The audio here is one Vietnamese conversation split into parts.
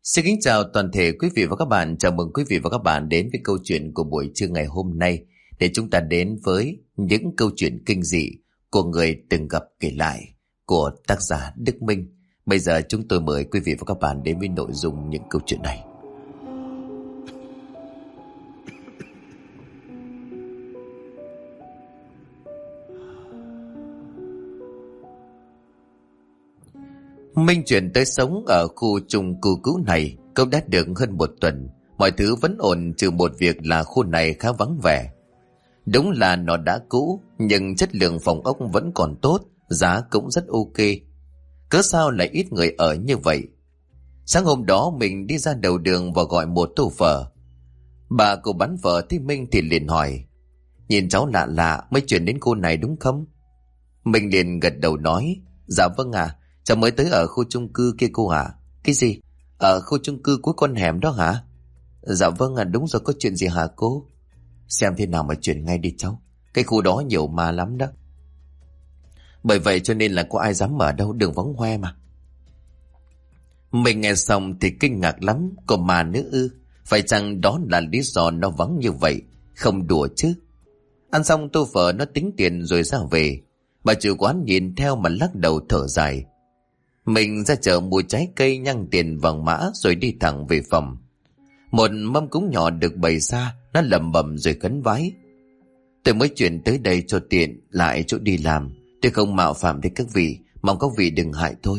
Xin kính chào toàn thể quý vị và các bạn. Chào mừng quý vị và các bạn đến với câu chuyện của buổi trưa ngày hôm nay, để chúng ta đến với những câu chuyện kinh dị của người từng gặp kể lại của tác giả Đức Minh. Bây giờ chúng tôi mời quý vị và các bạn đến với nội dung những câu chuyện này. Minh chuyển tới sống ở khu chung cư cũ này cũng đã được hơn một tuần. Mọi thứ vẫn ổn trừ một việc là khu này khá vắng vẻ. Đúng là nó đã cũ, nhưng chất lượng phòng ốc vẫn còn tốt, giá cũng rất ok. Cớ sao lại ít người ở như vậy? Sáng hôm đó mình đi ra đầu đường và gọi một tô phở. Bà cô bán phở thấy Minh thì liền hỏi: "Nhìn cháu lạ lạ, mới chuyển đến khu này đúng không?" Mình liền gật đầu nói: "Dạ vâng ạ. Cháu mới tới ở khu chung cư kia cô ạ." "Cái gì? Ở khu chung cư cuối con hẻm đó hả?" "Dạ vâng ạ, đúng rồi, có chuyện gì hả cô?" "Xem thế nào mà chuyển ngay đi cháu. Cái khu đó nhiều ma lắm đó. Bởi vậy cho nên là có ai dám mở đâu, đường vắng hoe mà." Mình nghe xong thì kinh ngạc lắm. Có ma nữa ư? Phải chăng đó là lý do nó vắng như vậy? Không đùa chứ. Ăn xong tô phở nó tính tiền rồi ra về. Bà chủ quán nhìn theo mà lắc đầu thở dài. Mình ra chợ mua trái cây nhăng tiền vàng mã rồi đi thẳng về phòng. Một mâm cúng nhỏ được bày ra, nó lẩm bẩm rồi khấn vái: "Tôi mới chuyển tới đây cho tiện lại chỗ đi làm. Tôi không mạo phạm đến các vị, mong các vị đừng hại tôi."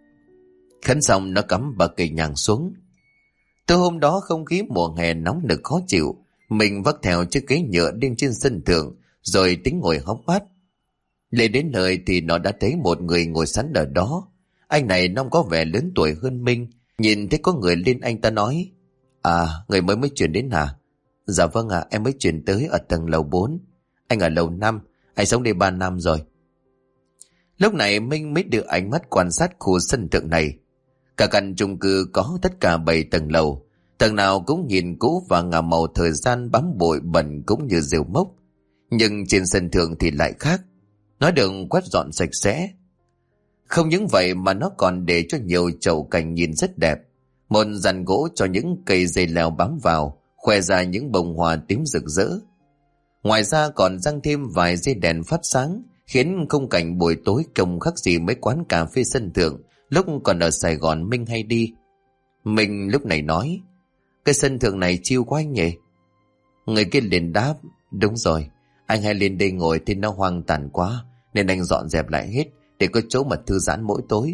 Khấn xong nó cắm bờ cây nhang xuống. Từ hôm đó không khí mùa hè nóng nực khó chịu. Mình vác theo chiếc ghế nhựa lên trên sân thượng rồi tính ngồi hóng mát. Lên đến nơi thì nó đã thấy một người ngồi sẵn ở đó. Anh này trông có vẻ lớn tuổi hơn Minh. Nhìn thấy có người lên anh ta nói: "À, người mới chuyển đến hả?" "Dạ vâng ạ, em mới chuyển tới ở tầng lầu 4. Anh ở lầu 5, anh sống đây 3 năm rồi." Lúc này Minh mới đưa ánh mắt quan sát khu sân thượng này. Cả căn chung cư có tất cả 7 tầng lầu. Tầng nào cũng nhìn cũ và ngả màu thời gian bám bụi bẩn cũng như rêu mốc. Nhưng trên sân thượng thì lại khác. Nó được quét dọn sạch sẽ. Không những vậy mà nó còn để cho nhiều chậu cảnh nhìn rất đẹp. Một giàn gỗ cho những cây dây leo bám vào, khoe ra những bông hoa tím rực rỡ. Ngoài ra còn răng thêm vài dây đèn phát sáng, khiến khung cảnh buổi tối không khác gì mấy quán cà phê sân thượng lúc còn ở Sài Gòn Minh hay đi. Mình lúc này nói: "Cái sân thượng này chill quá anh nhỉ?" Người kia liền đáp: "Đúng rồi, anh hay lên đây ngồi thì nó hoang tàn quá, nên anh dọn dẹp lại hết để có chỗ mà thư giãn mỗi tối."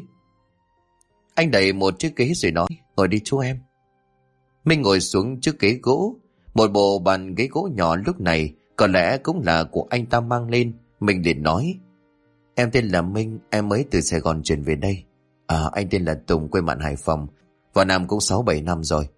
Anh đẩy một chiếc ghế rồi nói: "Ngồi đi chú em." Minh ngồi xuống chiếc ghế gỗ. Một bộ bàn ghế gỗ nhỏ lúc này có lẽ cũng là của anh ta mang lên. Mình liền nói: "Em tên là Minh, em mới từ Sài Gòn chuyển về đây." Anh tên là Tùng, quê mạn Hải Phòng, vào Nam cũng 6-7 năm rồi."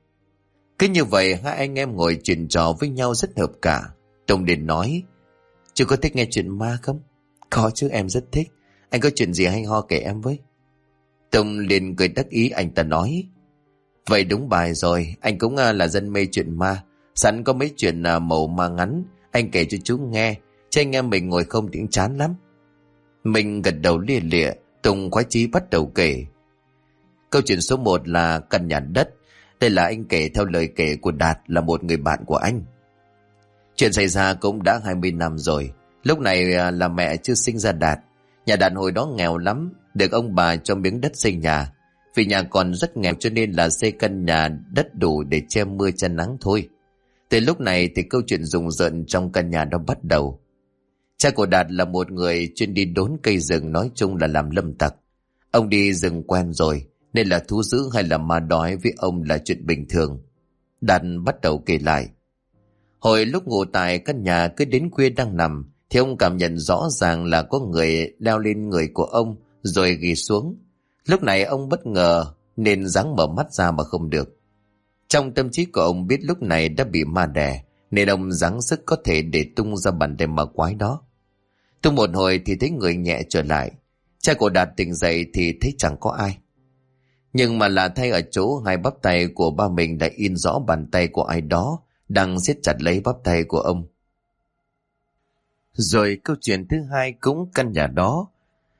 Cứ như vậy hai anh em ngồi chuyện trò với nhau rất hợp cả. Tùng liền nói: "Chú có thích nghe chuyện ma không?" "Có chứ, em rất thích. Anh có chuyện gì hay ho kể em với." Tùng liền cười đắc ý, anh ta nói: "Vậy đúng bài rồi, anh cũng là dân mê chuyện ma. Sẵn có mấy chuyện màu ma ngắn, anh kể cho chú nghe, chứ anh em mình ngồi không tiếng chán lắm." Mình gật đầu lia lịa. Tùng khoái chí bắt đầu kể. Câu chuyện số 1 là căn nhà đất. Đây là anh kể theo lời kể của Đạt, là một người bạn của anh. Chuyện xảy ra cũng đã 20 năm rồi. Lúc này là mẹ chưa sinh ra Đạt. Nhà Đạt hồi đó nghèo lắm, được ông bà cho miếng đất xây nhà. Vì nhà còn rất nghèo cho nên là xây căn nhà đất đủ để che mưa che nắng thôi. Từ lúc này thì câu chuyện rùng rợn trong căn nhà đó bắt đầu. Cha của Đạt là một người chuyên đi đốn cây rừng, nói chung là làm lâm tặc. Ông đi rừng quen rồi nên là thú dữ hay là ma đói với ông là chuyện bình thường. Đạt bắt đầu kể lại. Hồi lúc ngủ tại căn nhà, cứ đến khuya đang nằm thì ông cảm nhận rõ ràng là có người leo lên người của ông rồi ghì xuống. Lúc này ông bất ngờ nên ráng mở mắt ra mà không được. Trong tâm trí của ông biết lúc này đã bị ma đè, nên ông gắng sức có thể để tung ra bàn tay ma quái đó. Tung một hồi thì thấy người nhẹ trở lại. Cha của Đạt tỉnh dậy thì thấy chẳng có ai. Nhưng mà lạ thay ở chỗ hai bắp tay của ba mình đã in rõ bàn tay của ai đó đang siết chặt lấy bắp tay của ông. Rồi câu chuyện thứ hai cũng căn nhà đó.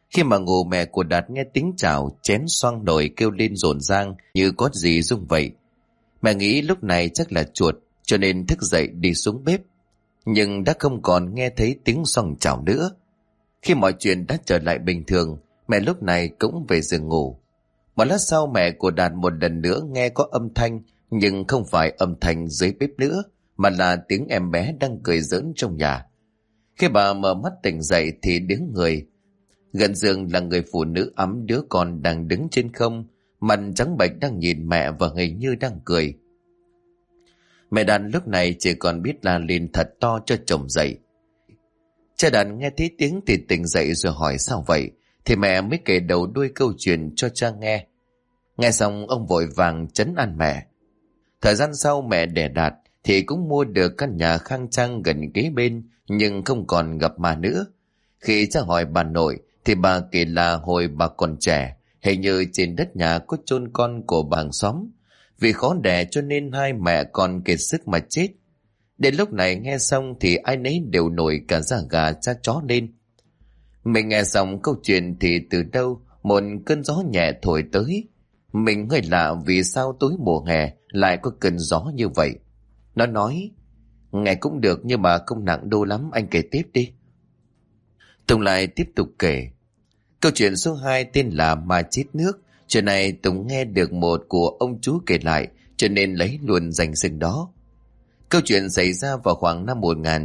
Khi mà ngủ, mẹ của Đạt nghe tiếng chảo chén xoang nồi kêu lên rộn rang như có gì rung vậy. Mẹ nghĩ lúc này chắc là chuột, cho nên thức dậy đi xuống bếp. Nhưng đã không còn nghe thấy tiếng xoang chảo nữa. Khi mọi chuyện đã trở lại bình thường, mẹ lúc này cũng về giường ngủ. Một lát sau, mẹ của Đạt một lần nữa nghe có âm thanh, nhưng không phải âm thanh dưới bếp nữa, mà là tiếng em bé đang cười giỡn trong nhà. Khi bà mở mắt tỉnh dậy thì đứng người. Gần giường là người phụ nữ ẵm đứa con đang đứng trên không, mặt trắng bệch đang nhìn mẹ và hình như đang cười. Mẹ Đạt lúc này chỉ còn biết la lên thật to cho chồng dậy. Cha Đạt nghe thấy tiếng thì tỉnh dậy rồi hỏi sao vậy, thì mẹ mới kể đầu đuôi câu chuyện cho cha nghe. Nghe xong ông vội vàng trấn an mẹ. Thời gian sau mẹ đẻ Đạt thì cũng mua được căn nhà khang trang gần kế bên, nhưng không còn gặp ma nữa. Khi cha hỏi bà nội thì bà kể là hồi bà còn trẻ, hình như trên đất nhà có chôn con của bà hàng xóm. Vì khó đẻ cho nên hai mẹ con kiệt sức mà chết. Đến lúc này nghe xong thì ai nấy đều nổi cả da gà da chó lên. Mình nghe xong câu chuyện thì từ đâu một cơn gió nhẹ thổi tới. Mình hơi lạ vì sao tối mùa hè lại có cơn gió như vậy. Nó nói, nghe cũng được nhưng mà không nặng đô lắm, anh kể tiếp đi. Tùng lại tiếp tục kể. Câu chuyện số 2 tên là Ma Chết Nước. Chuyện này Tùng nghe được một của ông chú kể lại, cho nên lấy luôn danh xưng đó. Câu chuyện xảy ra vào khoảng năm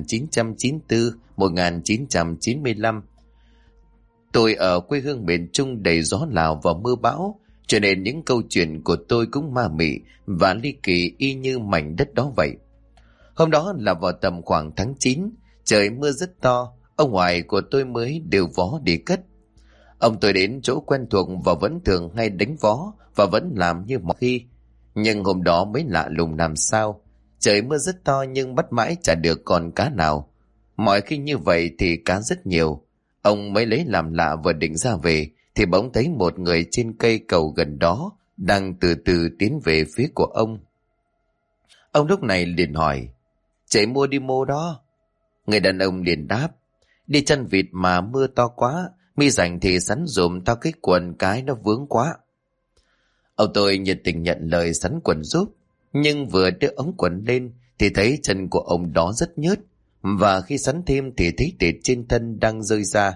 1994-1995. Tôi ở quê hương miền Trung đầy gió Lào và mưa bão, cho nên những câu chuyện của tôi cũng ma mị và ly kỳ y như mảnh đất đó vậy. Hôm đó là vào tầm khoảng tháng 9, trời mưa rất to, ông ngoại của tôi mới đều vó đi cất. Ông tôi đến chỗ quen thuộc và vẫn thường hay đánh vó và vẫn làm như mọi khi. Nhưng hôm đó mới lạ lùng làm sao. Trời mưa rất to nhưng bắt mãi chả được con cá nào. Mọi khi như vậy thì cá rất nhiều. Ông mới lấy làm lạ vừa định ra về thì bỗng thấy một người trên cây cầu gần đó đang từ từ tiến về phía của ông. Ông lúc này liền hỏi, chạy mua đi mô đó. Người đàn ông liền đáp, đi chăn vịt mà mưa to quá, mi rảnh thì sắn dùm tao cái quần cái nó vướng quá. Ông tôi nhiệt tình nhận lời sắn quần giúp, nhưng vừa đưa ống quần lên thì thấy chân của ông đó rất nhớt, và khi sắn thêm thì thấy tịt trên thân đang rơi ra.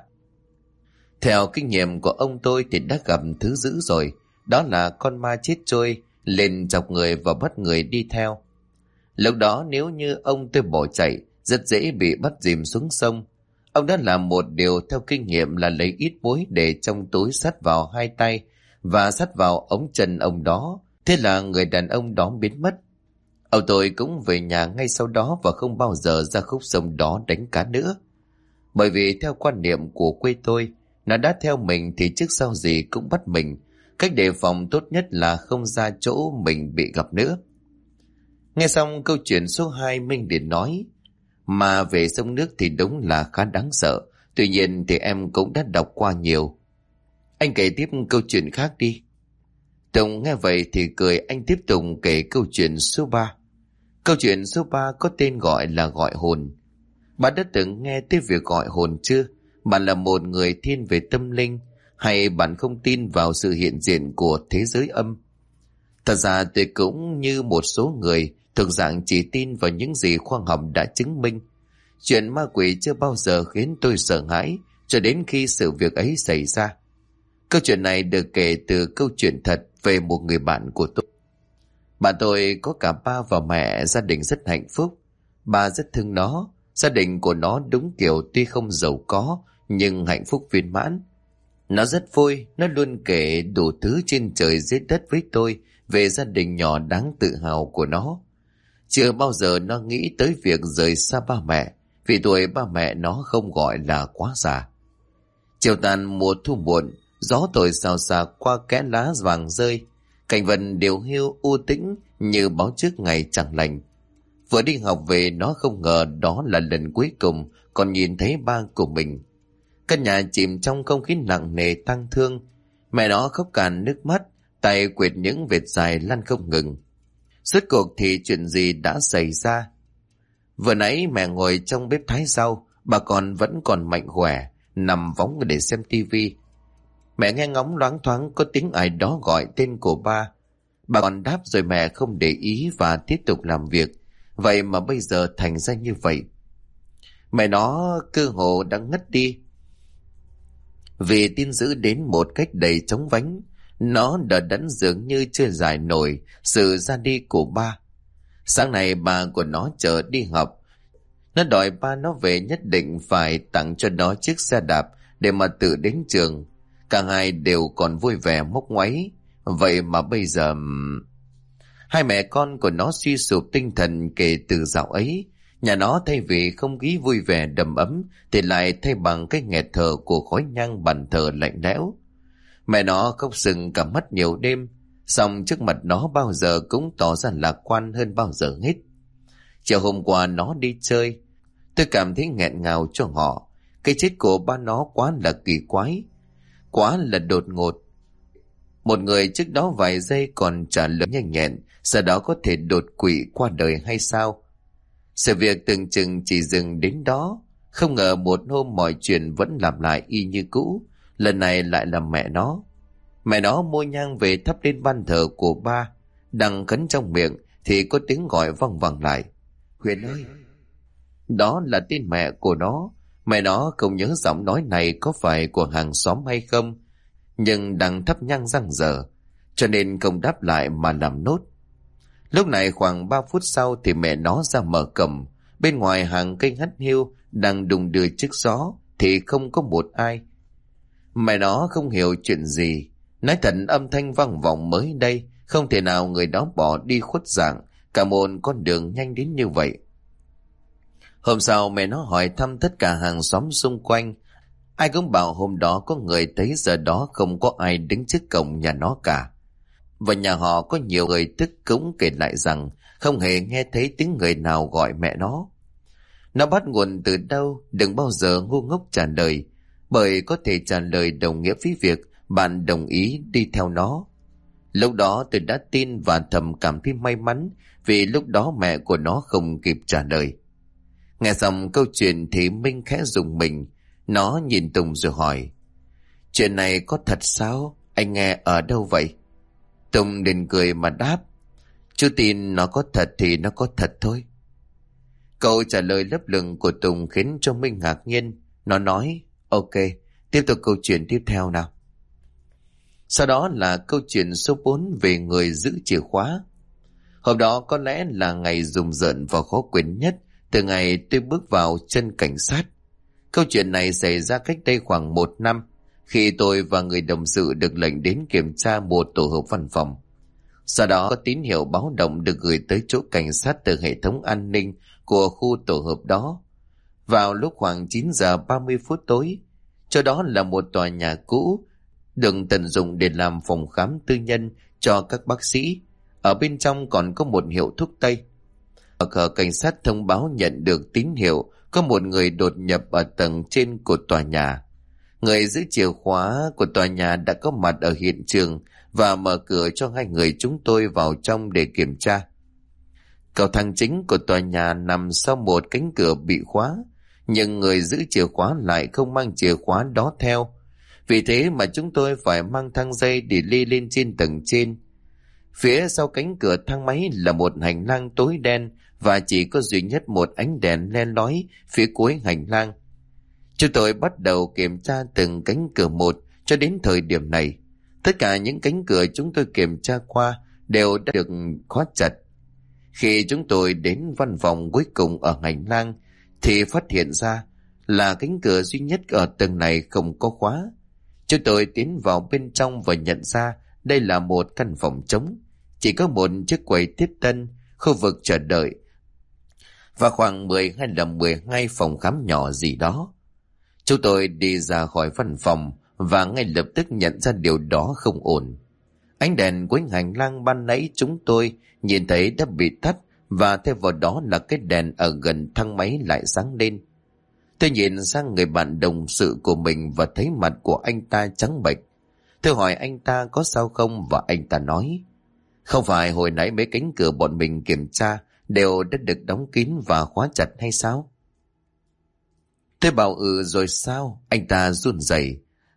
Theo kinh nghiệm của ông tôi thì đã gặp thứ dữ rồi, đó là con ma chết trôi lên chọc người và bắt người đi theo. Lúc đó nếu như ông tôi bỏ chạy, rất dễ bị bắt dìm xuống sông. Ông đã làm một điều theo kinh nghiệm là lấy ít muối để trong túi sắt vào hai tay và sắt vào ống chân ông đó. Thế là người đàn ông đó biến mất. Ông tôi cũng về nhà ngay sau đó và không bao giờ ra khúc sông đó đánh cá nữa. Bởi vì theo quan niệm của quê tôi, nó đã theo mình thì trước sau gì cũng bắt mình. Cách đề phòng tốt nhất là không ra chỗ mình bị gặp nữa. Nghe xong câu chuyện số 2, Minh liền nói, mà về sông nước thì đúng là khá đáng sợ. Tuy nhiên thì em cũng đã đọc qua nhiều. Anh kể tiếp câu chuyện khác đi. Tùng nghe vậy thì cười, anh tiếp tục kể câu chuyện số 3. Câu chuyện số 3 có tên gọi là gọi hồn. Bạn đã từng nghe tới việc gọi hồn chưa? Bạn là một người thiên về tâm linh, hay bạn không tin vào sự hiện diện của thế giới âm? Thật ra tôi cũng như một số người thực dạng chỉ tin vào những gì khoa học đã chứng minh. Chuyện ma quỷ chưa bao giờ khiến tôi sợ hãi cho đến khi sự việc ấy xảy ra. Câu chuyện này được kể từ câu chuyện thật về một người bạn của tôi. Bạn tôi có cả ba và mẹ, gia đình rất hạnh phúc. Ba rất thương nó, gia đình của nó đúng kiểu tuy không giàu có nhưng hạnh phúc viên mãn. Nó rất vui, nó luôn kể đủ thứ trên trời dưới đất với tôi về gia đình nhỏ đáng tự hào của nó. Chưa bao giờ nó nghĩ tới việc rời xa ba mẹ, vì tuổi ba mẹ nó không gọi là quá già. Chiều tàn mùa thu muộn, gió thổi xào xạc qua kẽ lá vàng rơi, cảnh vật điều hiu u tĩnh như báo trước ngày chẳng lành. Vừa đi học về, nó không ngờ đó là lần cuối cùng còn nhìn thấy ba của mình. Căn nhà chìm trong không khí nặng nề tang thương. Mẹ nó khóc cạn nước mắt, tay quệt những vệt dài lăn không ngừng. Suốt cuộc thì chuyện gì đã xảy ra? Vừa nãy mẹ ngồi trong bếp thái rau, bà con vẫn còn mạnh khỏe, nằm võng để xem tivi. Mẹ nghe ngóng loáng thoáng có tiếng ai đó gọi tên của ba. Bà còn đáp rồi mẹ không để ý và tiếp tục làm việc. Vậy mà bây giờ thành ra như vậy. Mẹ nó cơ hồ đã ngất đi vì tin dữ đến một cách đầy chóng vánh. Nó đờ đẫn dường như chưa giải nổi sự ra đi của ba. Sáng nay bà của nó chở đi học. Nó đòi ba nó về nhất định phải tặng cho nó chiếc xe đạp để mà tự đến trường. Cả hai đều còn vui vẻ mốc ngoáy. Vậy mà bây giờ... Hai mẹ con của nó suy sụp tinh thần kể từ dạo ấy. Nhà nó thay vì không khí vui vẻ đầm ấm thì lại thay bằng cái nghẹt thở của khói nhang bàn thờ lạnh lẽo. Mẹ nó khóc sưng cả mắt nhiều đêm, song trước mặt nó bao giờ cũng tỏ ra lạc quan hơn bao giờ hết. Chiều hôm qua nó đi chơi, tôi cảm thấy nghẹn ngào cho họ. Cái chết của ba nó quá là kỳ quái, quá là đột ngột. Một người trước đó vài giây còn trả lời nhanh nhẹn, sau đó có thể đột quỵ qua đời hay sao? Sự việc tưởng chừng chỉ dừng đến đó. Không ngờ một hôm mọi chuyện vẫn lặp lại y như cũ. Lần này lại là mẹ nó. Mẹ nó mua nhang về thắp lên ban thờ của ba. Đang khấn trong miệng thì có tiếng gọi văng vẳng lại. Huyền ơi! Đó là tên mẹ của nó. Mẹ nó không nhớ giọng nói này có phải của hàng xóm hay không, nhưng đang thắp nhang răng dở, cho nên không đáp lại mà làm nốt. Lúc này khoảng 3 phút sau thì mẹ nó ra mở cổng. Bên ngoài hàng cây hắt hiu đang đùng đưa trước gió thì không có một ai. Mẹ nó không hiểu chuyện gì. Nói thật, âm thanh vang vọng mới đây, không thể nào người đó bỏ đi khuất dạng cả một con đường nhanh đến như vậy. Hôm sau mẹ nó hỏi thăm tất cả hàng xóm xung quanh. Ai cũng bảo hôm đó có người thấy giờ đó không có ai đứng trước cổng nhà nó cả. Và nhà họ có nhiều người tức cũng kể lại rằng không hề nghe thấy tiếng người nào gọi mẹ nó. Nó bắt nguồn từ đâu đừng bao giờ ngu ngốc trả lời, bởi có thể trả lời đồng nghĩa với việc bạn đồng ý đi theo nó. Lúc đó tôi đã tin và thầm cảm thấy may mắn vì lúc đó mẹ của nó không kịp trả lời. Nghe xong câu chuyện thì Minh khẽ rùng mình. Nó nhìn Tùng rồi hỏi: Chuyện này có thật sao? Anh nghe ở đâu vậy? Tùng liền cười mà đáp: Chú tin nó có thật thì nó có thật thôi. Câu trả lời lấp lửng của Tùng khiến cho Minh ngạc nhiên. Nó nói: Ok, tiếp tục câu chuyện tiếp theo nào. Sau đó là câu chuyện số 4 về người giữ chìa khóa. Hôm đó có lẽ là ngày rùng rợn và khó quên nhất từ ngày tôi bước vào chân cảnh sát. Câu chuyện này xảy ra cách đây khoảng 1 năm, khi tôi và người đồng sự được lệnh đến kiểm tra một tổ hợp văn phòng. Sau đó có tín hiệu báo động được gửi tới chỗ cảnh sát từ hệ thống an ninh của khu tổ hợp đó. Vào lúc khoảng 9 giờ 30 phút tối, chỗ đó là một tòa nhà cũ, được tận dụng để làm phòng khám tư nhân cho các bác sĩ. Ở bên trong còn có một hiệu thuốc tây. Ở cảnh sát thông báo nhận được tín hiệu có một người đột nhập ở tầng trên của tòa nhà. Người giữ chìa khóa của tòa nhà đã có mặt ở hiện trường và mở cửa cho hai người chúng tôi vào trong để kiểm tra. Cầu thang chính của tòa nhà nằm sau một cánh cửa bị khóa, nhưng người giữ chìa khóa lại không mang chìa khóa đó theo. Vì thế mà chúng tôi phải mang thang dây để lê lên trên tầng trên. Phía sau cánh cửa thang máy là một hành lang tối đen và chỉ có duy nhất một ánh đèn len lói phía cuối hành lang. Chúng tôi bắt đầu kiểm tra từng cánh cửa một. Cho đến thời điểm này, tất cả những cánh cửa chúng tôi kiểm tra qua đều đã được khóa chặt. Khi chúng tôi đến văn phòng cuối cùng ở hành lang thì phát hiện ra là cánh cửa duy nhất ở tầng này không có khóa. Chúng tôi tiến vào bên trong và nhận ra đây là một căn phòng trống, chỉ có một chiếc quầy tiếp tân, khu vực chờ đợi và khoảng 10 hay là 12 phòng khám nhỏ gì đó. Chúng tôi đi ra khỏi văn phòng và ngay lập tức nhận ra điều đó không ổn. Ánh đèn cuối hành lang ban nãy chúng tôi nhìn thấy đã bị tắt, và thêm vào đó là cái đèn ở gần thang máy lại sáng lên. Tôi nhìn sang người bạn đồng sự của mình và thấy mặt của anh ta trắng bệch. Tôi hỏi anh ta có sao không và anh ta nói: Không phải hồi nãy mấy cánh cửa bọn mình kiểm tra đều đã được đóng kín và khóa chặt hay sao? Tôi bảo rồi sao? Anh ta run rẩy.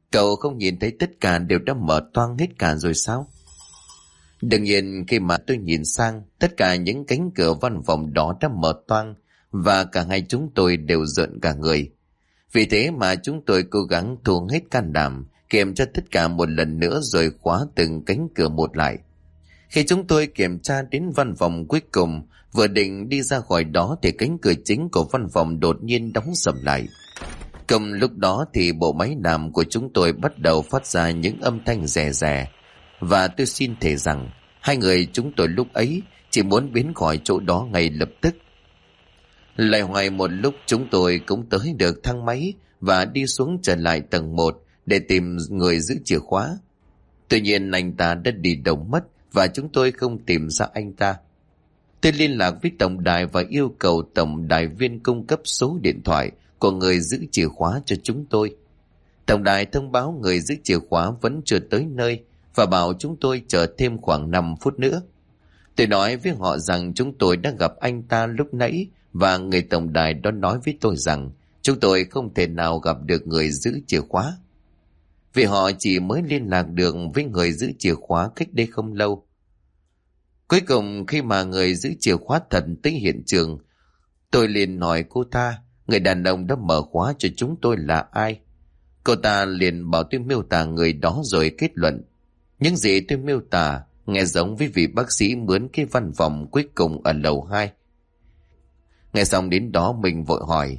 Cậu không nhìn thấy tất cả đều đã mở toang hết cả rồi sao? Đương nhiên khi mà tôi nhìn sang, tất cả những cánh cửa văn phòng đó đã mở toang và cả hai chúng tôi đều rợn cả người. Vì thế mà chúng tôi cố gắng thu hết can đảm, kiểm tra tất cả một lần nữa rồi khóa từng cánh cửa một lại. Khi chúng tôi kiểm tra đến văn phòng cuối cùng, vừa định đi ra khỏi đó thì cánh cửa chính của văn phòng đột nhiên đóng sầm lại. Cùng lúc đó thì bộ máy làm của chúng tôi bắt đầu phát ra những âm thanh rè rè, và tôi xin thề rằng hai người chúng tôi lúc ấy chỉ muốn biến khỏi chỗ đó ngay lập tức. Lại hoài một lúc chúng tôi cũng tới được thang máy và đi xuống trở lại tầng 1 để tìm người giữ chìa khóa. Tuy nhiên anh ta đã đi đâu mất và chúng tôi không tìm ra anh ta. Tôi liên lạc với tổng đài và yêu cầu tổng đài viên cung cấp số điện thoại của người giữ chìa khóa cho chúng tôi. Tổng đài thông báo người giữ chìa khóa vẫn chưa tới nơi và bảo chúng tôi chờ thêm khoảng 5 phút nữa. Tôi nói với họ rằng chúng tôi đã gặp anh ta lúc nãy và người tổng đài đó nói với tôi rằng chúng tôi không thể nào gặp được người giữ chìa khóa, vì họ chỉ mới liên lạc được với người giữ chìa khóa cách đây không lâu. Cuối cùng khi mà người giữ chìa khóa thật tới hiện trường, tôi liền hỏi cô ta người đàn ông đã mở khóa cho chúng tôi là ai. Cô ta liền bảo tôi miêu tả người đó rồi kết luận. Những gì tôi miêu tả nghe giống với vị bác sĩ mướn cái văn phòng cuối cùng ở lầu 2. Nghe xong đến đó mình vội hỏi: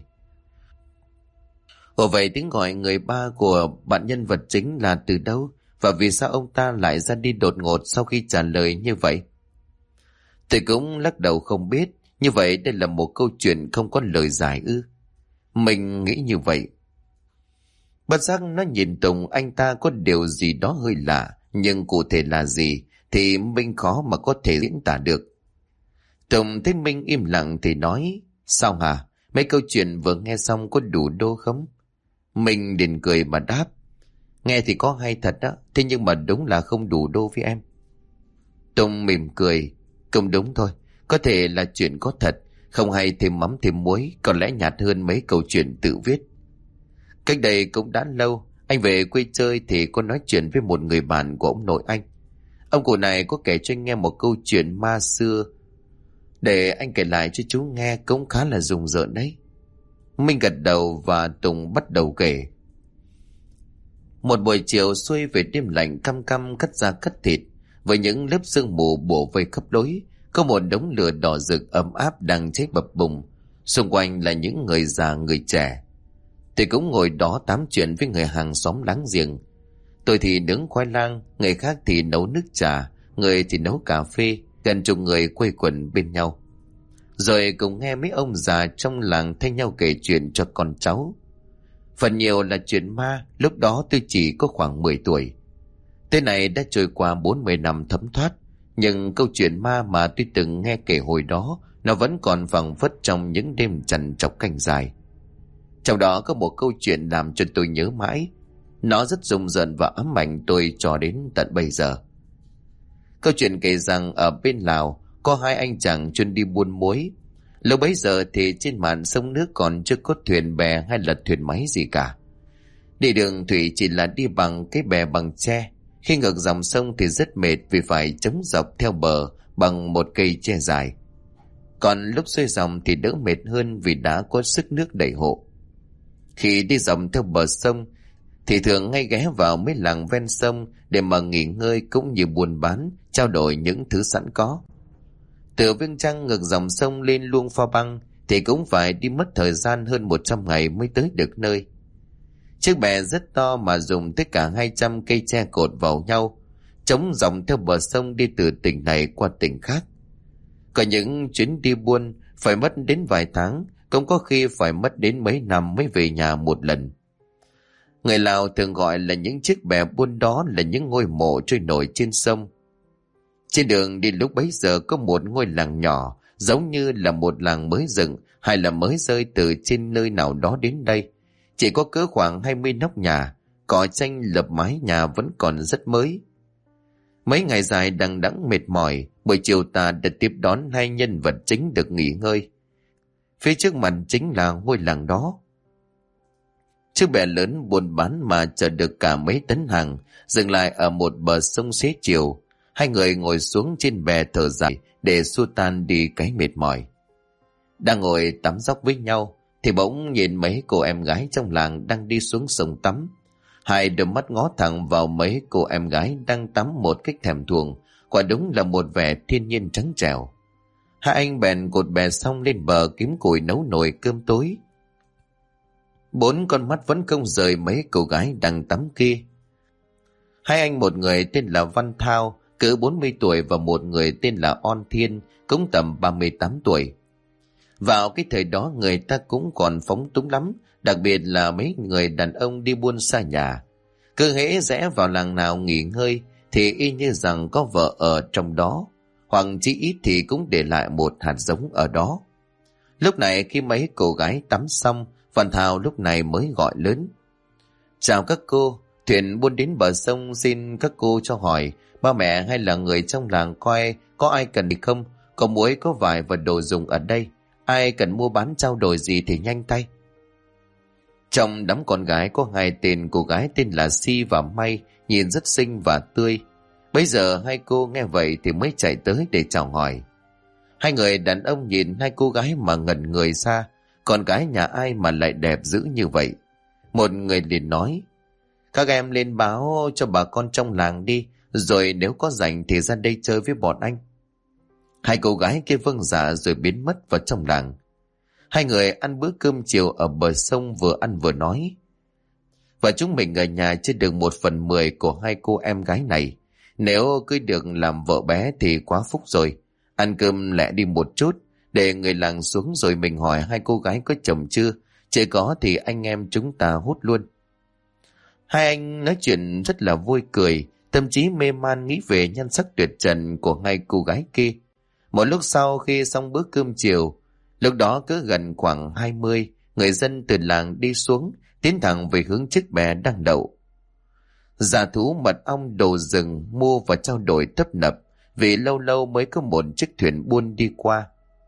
Ồ, vậy tiếng gọi người ba của bạn nhân vật chính là từ đâu? Và vì sao ông ta lại ra đi đột ngột sau khi trả lời như vậy? Tôi cũng lắc đầu không biết. Như vậy đây là một câu chuyện không có lời giải ư? Mình nghĩ như vậy. Bất giác nó nhìn Tùng, anh ta có điều gì đó hơi lạ, nhưng cụ thể là gì thì Minh khó mà có thể diễn tả được. Tùng thấy Minh im lặng thì nói: Sao hả? Mấy câu chuyện vừa nghe xong có đủ đô không? Minh liền cười mà đáp: Nghe thì có hay thật đó, thế nhưng mà đúng là không đủ đô với em. Tùng mỉm cười: Không đúng thôi, có thể là chuyện có thật, không hay thêm mắm thêm muối, còn lẽ nhạt hơn mấy câu chuyện tự viết. Cách đây cũng đã lâu, anh về quê chơi thì có nói chuyện với một người bạn của ông nội anh. Ông cụ này có kể cho anh nghe một câu chuyện ma xưa. Để anh kể lại cho chú nghe, cũng khá là rùng rợn đấy. Minh gật đầu và Tùng bắt đầu kể. Một buổi chiều xuôi về đêm lạnh căm căm cắt da cắt thịt, với những lớp sương mù bổ vây khắp lối, có một đống lửa đỏ rực ấm áp đang cháy bập bùng. Xung quanh là những người già người trẻ. Tôi cũng ngồi đó tám chuyện với người hàng xóm láng giềng. Tôi thì nướng khoai lang, người khác thì nấu nước trà, người thì nấu cà phê, gần chục người quây quần bên nhau. Rồi cùng nghe mấy ông già trong làng thay nhau kể chuyện cho con cháu. Phần nhiều là chuyện ma, lúc đó tôi chỉ có khoảng 10 tuổi. Thế này đã trôi qua 40 năm thấm thoát, nhưng câu chuyện ma mà tôi từng nghe kể hồi đó, nó vẫn còn phảng phất trong những đêm trằn trọc canh dài. Trong đó có một câu chuyện làm cho tôi nhớ mãi. Nó rất rùng rợn và ám ảnh tôi cho đến tận bây giờ. Câu chuyện kể rằng ở bên Lào có hai anh chàng chuyên đi buôn muối. Lúc bấy giờ thì trên mạn sông nước còn chưa có thuyền bè hay là thuyền máy gì cả. Đi đường thủy chỉ là đi bằng cái bè bằng tre. Khi ngược dòng sông thì rất mệt vì phải chống dọc theo bờ bằng một cây tre dài. Còn lúc xuôi dòng thì đỡ mệt hơn vì đã có sức nước đẩy hộ. Khi đi dòng theo bờ sông thì thường ngay ghé vào mấy làng ven sông để mà nghỉ ngơi cũng như buôn bán, trao đổi những thứ sẵn có. Từ Viêng Chăn ngược dòng sông lên Luông Pha Băng thì cũng phải đi mất thời gian hơn 100 ngày mới tới được nơi. Chiếc bè rất to mà dùng tất cả 200 cây tre cột vào nhau, chống dòng theo bờ sông đi từ tỉnh này qua tỉnh khác. Có những chuyến đi buôn phải mất đến vài tháng, cũng có khi phải mất đến mấy năm mới về nhà một lần. Người Lào thường gọi là những chiếc bè buôn đó là những ngôi mộ trôi nổi trên sông. Trên đường đi lúc bấy giờ có một ngôi làng nhỏ, giống như là một làng mới dựng hay là mới rơi từ trên nơi nào đó đến đây. Chỉ có cỡ khoảng 20 nóc nhà, cỏ tranh lợp mái nhà vẫn còn rất mới. Mấy ngày dài đằng đẵng mệt mỏi, buổi chiều ta đã tiếp đón hai nhân vật chính được nghỉ ngơi. Phía trước mặt chính là ngôi làng đó. Chiếc bè lớn buôn bán mà chở được cả mấy tấn hàng dừng lại ở một bờ sông xế chiều. Hai người ngồi xuống trên bè thở dài để xua tan đi cái mệt mỏi. Đang ngồi tắm dóc với nhau thì bỗng nhìn mấy cô em gái trong làng đang đi xuống sông tắm. Hai đôi mắt ngó thẳng vào mấy cô em gái đang tắm một cách thèm thuồng, quả đúng là một vẻ thiên nhiên trắng trẻo. Hai anh bèn cột bè xong lên bờ kiếm củi nấu nồi cơm tối. Bốn con mắt vẫn không rời mấy cô gái đang tắm kia. Hai anh, một người tên là Văn Thao, cỡ 40 tuổi, và một người tên là On Thiên, cũng tầm 38 tuổi. Vào cái thời đó người ta cũng còn phóng túng lắm, đặc biệt là mấy người đàn ông đi buôn xa nhà. Cứ hễ rẽ vào làng nào nghỉ ngơi thì y như rằng có vợ ở trong đó, hoặc chỉ ít thì cũng để lại một hạt giống ở đó. Lúc này khi mấy cô gái tắm xong, Văn Thao lúc này mới gọi lớn: "Chào các cô, thuyền buôn đến bờ sông, xin các cô cho hỏi ba mẹ hay là người trong làng coi có ai cần gì không? Có muối, có vải và đồ dùng ở đây. Ai cần mua bán trao đổi gì thì nhanh tay." Trong đám con gái có hai tên cô gái tên là Si và May, nhìn rất xinh và tươi. Bây giờ hai cô nghe vậy thì mới chạy tới để chào hỏi. Hai người đàn ông nhìn hai cô gái mà ngẩn người ra, con gái nhà ai mà lại đẹp dữ như vậy. Một người liền nói: "Các em lên báo cho bà con trong làng đi, rồi nếu có rảnh thì ra đây chơi với bọn anh." Hai cô gái kia vâng dạ rồi biến mất vào trong làng. Hai người ăn bữa cơm chiều ở bờ sông, vừa ăn vừa nói: "Và chúng mình ở nhà chưa được 1/10 của hai cô em gái này. Nếu cưới được làm vợ bé thì quá phúc rồi. Ăn cơm lẹ đi một chút, để người làng xuống rồi mình hỏi hai cô gái có chồng chưa. Chưa có thì anh em chúng ta hút luôn." Hai anh nói chuyện rất là vui cười, tâm trí mê man nghĩ về nhan sắc tuyệt trần của hai cô gái kia. Một lúc sau khi xong bữa cơm chiều, lúc đó cứ gần khoảng 20 người dân từ làng đi xuống, tiến thẳng về hướng chiếc bè đang đậu. Giả thú, mật ong, đồ rừng mua và trao đổi tấp nập, vì lâu lâu mới có một chiếc thuyền buôn đi qua.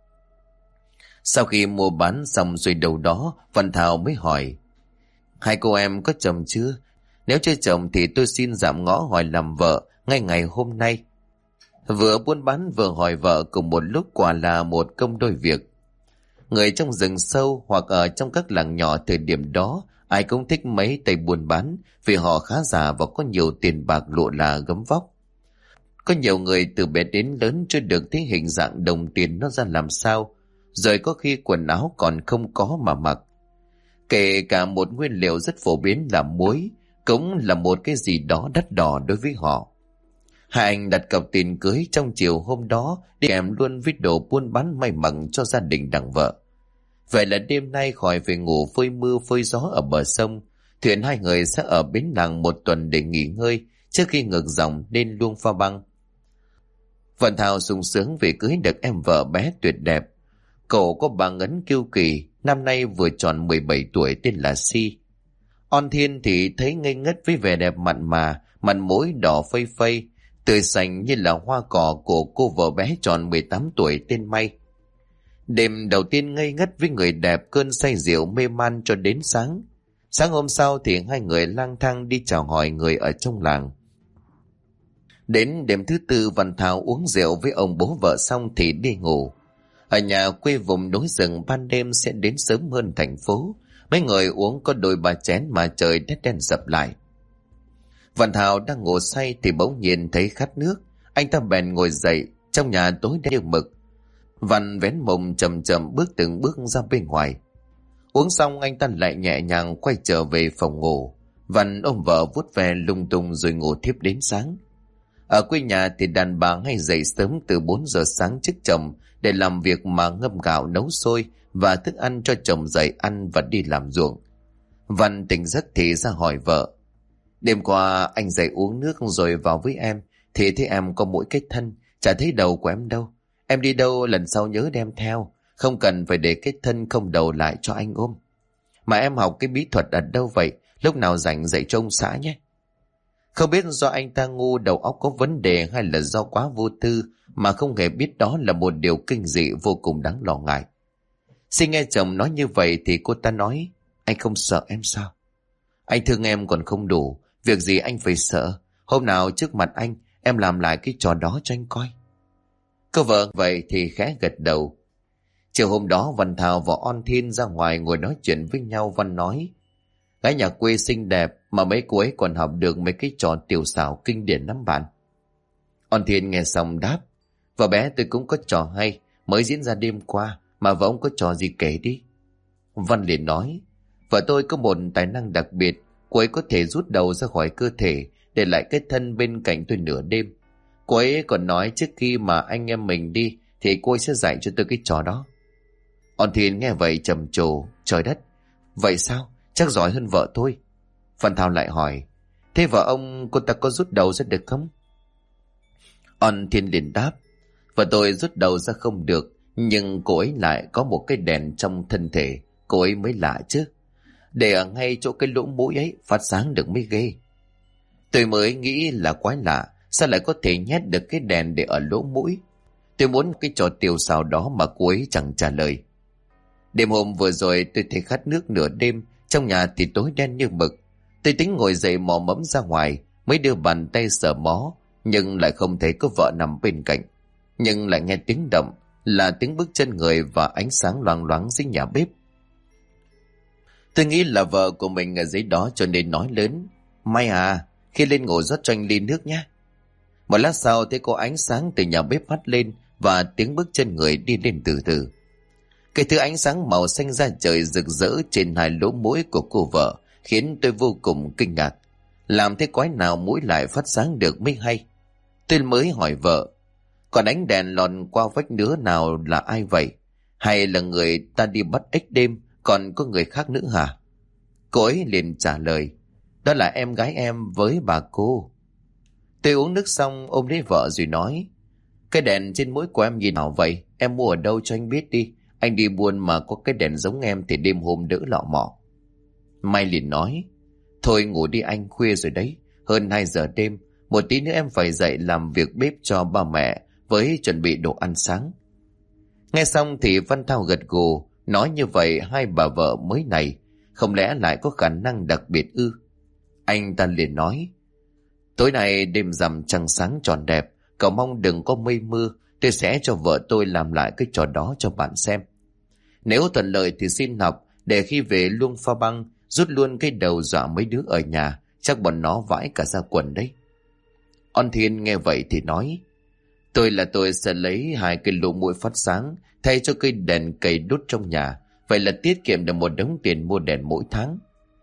Sau khi mua bán xong rồi đầu đó, Văn Thảo mới hỏi: "Hai cô em có chồng chưa? Nếu chưa chồng thì tôi xin dạm ngõ hỏi làm vợ ngay ngày hôm nay." Vừa buôn bán vừa hỏi vợ cùng một lúc quả là một công đôi việc. Người trong rừng sâu hoặc ở trong các làng nhỏ thời điểm đó, ai cũng thích mấy tay buôn bán vì họ khá già và có nhiều tiền bạc lụa là gấm vóc. Có nhiều người từ bé đến lớn chưa được thấy hình dạng đồng tiền nó ra làm sao, rồi có khi quần áo còn không có mà mặc. Kể cả một nguyên liệu rất phổ biến là muối cũng là một cái gì đó đắt đỏ đối với họ. Hai anh đặt cọc tiền cưới trong chiều hôm đó, đi kèm luôn với đồ buôn bán may mặc cho gia đình đằng vợ. Vậy là đêm nay khỏi về ngủ phơi mưa phơi gió ở bờ sông, thuyền hai người sẽ ở bến làng một tuần để nghỉ ngơi trước khi ngược dòng lên Luông Pha Băng. Vận Thảo sung sướng vì cưới được em vợ bé tuyệt đẹp. Cậu có bà Ngấn kiêu kỳ, năm nay vừa tròn 17 tuổi, tên là Si. On Thiên thì thấy ngây ngất với vẻ đẹp mặn mà, mặt mũi đỏ phây phây, tươi xanh như là hoa cỏ của cô vợ bé tròn 18 tuổi tên May. Đêm đầu tiên ngây ngất với người đẹp, cơn say rượu mê man cho đến sáng. Sáng hôm sau thì hai người lang thang đi chào hỏi người ở trong làng. Đến đêm thứ tư, Văn Thảo uống rượu với ông bố vợ xong thì đi ngủ. Ở nhà quê vùng núi rừng ban đêm sẽ đến sớm hơn thành phố. Mấy người uống có đôi ba chén mà trời đất đen sập lại. Văn Thảo đang ngủ say thì bỗng nhiên thấy khát nước. Anh ta bèn ngồi dậy, trong nhà tối đen như mực. Văn vén mông chậm chậm bước từng bước ra bên ngoài. Uống xong anh ta lại nhẹ nhàng quay trở về phòng ngủ. Văn ôm vợ vuốt ve lung tung rồi ngủ thiếp đến sáng. Ở quê nhà thì đàn bà hay dậy sớm từ 4 giờ sáng trước chồng để làm việc mà ngâm gạo nấu sôi và thức ăn cho chồng dậy ăn và đi làm ruộng. Văn tỉnh giấc thì ra hỏi vợ: "Đêm qua anh dậy uống nước rồi vào với em thì thấy em có mỗi cái thân, chả thấy đầu của em đâu. Em đi đâu lần sau nhớ đem theo, không cần phải để cái thân không đầu lại cho anh ôm. Mà em học cái bí thuật ở đâu vậy? Lúc nào rảnh dạy cho ông xã nhé." Không biết do anh ta ngu, đầu óc có vấn đề, hay là do quá vô tư mà không hề biết đó là một điều kinh dị vô cùng đáng lo ngại. Xin nghe chồng nói như vậy thì cô ta nói: "Anh không sợ em sao?" Anh thương em còn không đủ, việc gì anh phải sợ. Hôm nào trước mặt anh, em làm lại cái trò đó cho anh coi. Cô vợ vậy thì khẽ gật đầu. Chiều hôm đó Văn Thảo và On Thiên ra ngoài ngồi nói chuyện với nhau. Văn nói, gái nhà quê xinh đẹp mà mấy cô ấy còn học được mấy cái trò tiểu xảo kinh điển lắm bạn. On Thiên nghe xong đáp, vợ bé tôi cũng có trò hay mới diễn ra đêm qua, mà vợ ông có trò gì kể đi. Văn liền nói, vợ tôi có một tài năng đặc biệt, cô ấy có thể rút đầu ra khỏi cơ thể để lại cái thân bên cạnh tôi nửa đêm. Cô ấy còn nói trước khi mà anh em mình đi thì cô ấy sẽ dạy cho tôi cái trò đó. On Thiên nghe vậy trầm trồ, trời đất, vậy sao? Chắc giỏi hơn vợ tôi. Văn Thao lại hỏi, thế vợ ông cô ta có rút đầu ra được không? On Thiên liền đáp, vợ tôi rút đầu ra không được, nhưng cô ấy lại có một cái đèn trong thân thể, cô ấy mới lạ chứ. Để ở ngay chỗ cái lỗ mũi ấy phát sáng được mới ghê. Tôi mới nghĩ là quái lạ, sao lại có thể nhét được cái đèn để ở lỗ mũi. Tôi muốn cái trò tiểu xào đó mà cô ấy chẳng trả lời. Đêm hôm vừa rồi tôi thấy khát nước nửa đêm, trong nhà thì tối đen như mực. Tôi tính ngồi dậy mò mẫm ra ngoài, mới đưa bàn tay sờ mó, nhưng lại không thấy có vợ nằm bên cạnh. Nhưng lại nghe tiếng động, là tiếng bước chân người và ánh sáng loang loáng dưới nhà bếp. Tôi nghĩ là vợ của mình ở dưới đó cho nên nói lớn, Mai à, khi lên ngủ rót cho anh ly nước nhé. Một lát sau thấy có ánh sáng từ nhà bếp hắt lên và tiếng bước chân người đi lên từ từ. Cái thứ ánh sáng màu xanh da trời rực rỡ trên hai lỗ mũi của cô vợ khiến tôi vô cùng kinh ngạc. Làm thế quái nào mũi lại phát sáng được mới hay. Tôi mới hỏi vợ, còn ánh đèn lòn qua vách nứa nào là ai vậy? Hay là người ta đi bắt ếch đêm, còn có người khác nữa hả? Cô ấy liền trả lời, đó là em gái em với bà cô. Tôi uống nước xong ôm lấy vợ rồi nói, cái đèn trên mũi của em gì nào vậy? Em mua ở đâu cho anh biết đi. Anh đi buôn mà có cái đèn giống em thì đêm hôm đỡ lọ mọ. Mai liền nói, thôi ngủ đi anh, khuya rồi đấy, hơn 2 giờ đêm, một tí nữa em phải dậy làm việc bếp cho ba mẹ với chuẩn bị đồ ăn sáng. Nghe xong thì Văn Thao gật gù, nói như vậy hai bà vợ mới này không lẽ lại có khả năng đặc biệt ư? Anh ta liền nói, tối nay đêm rằm trăng sáng tròn đẹp, cậu mong đừng có mây mưa, tôi sẽ cho vợ tôi làm lại cái trò đó cho bạn xem. Nếu thuận lợi thì xin học, để khi về Luông Pha Băng rút luôn cái đầu dọa mấy đứa ở nhà, chắc bọn nó vãi cả ra quần đấy. On Thiên nghe vậy thì nói, tôi sẽ lấy 2 cái lỗ mũi phát sáng thay cho cây đèn cầy đốt trong nhà, vậy là tiết kiệm được một đống tiền mua đèn mỗi tháng.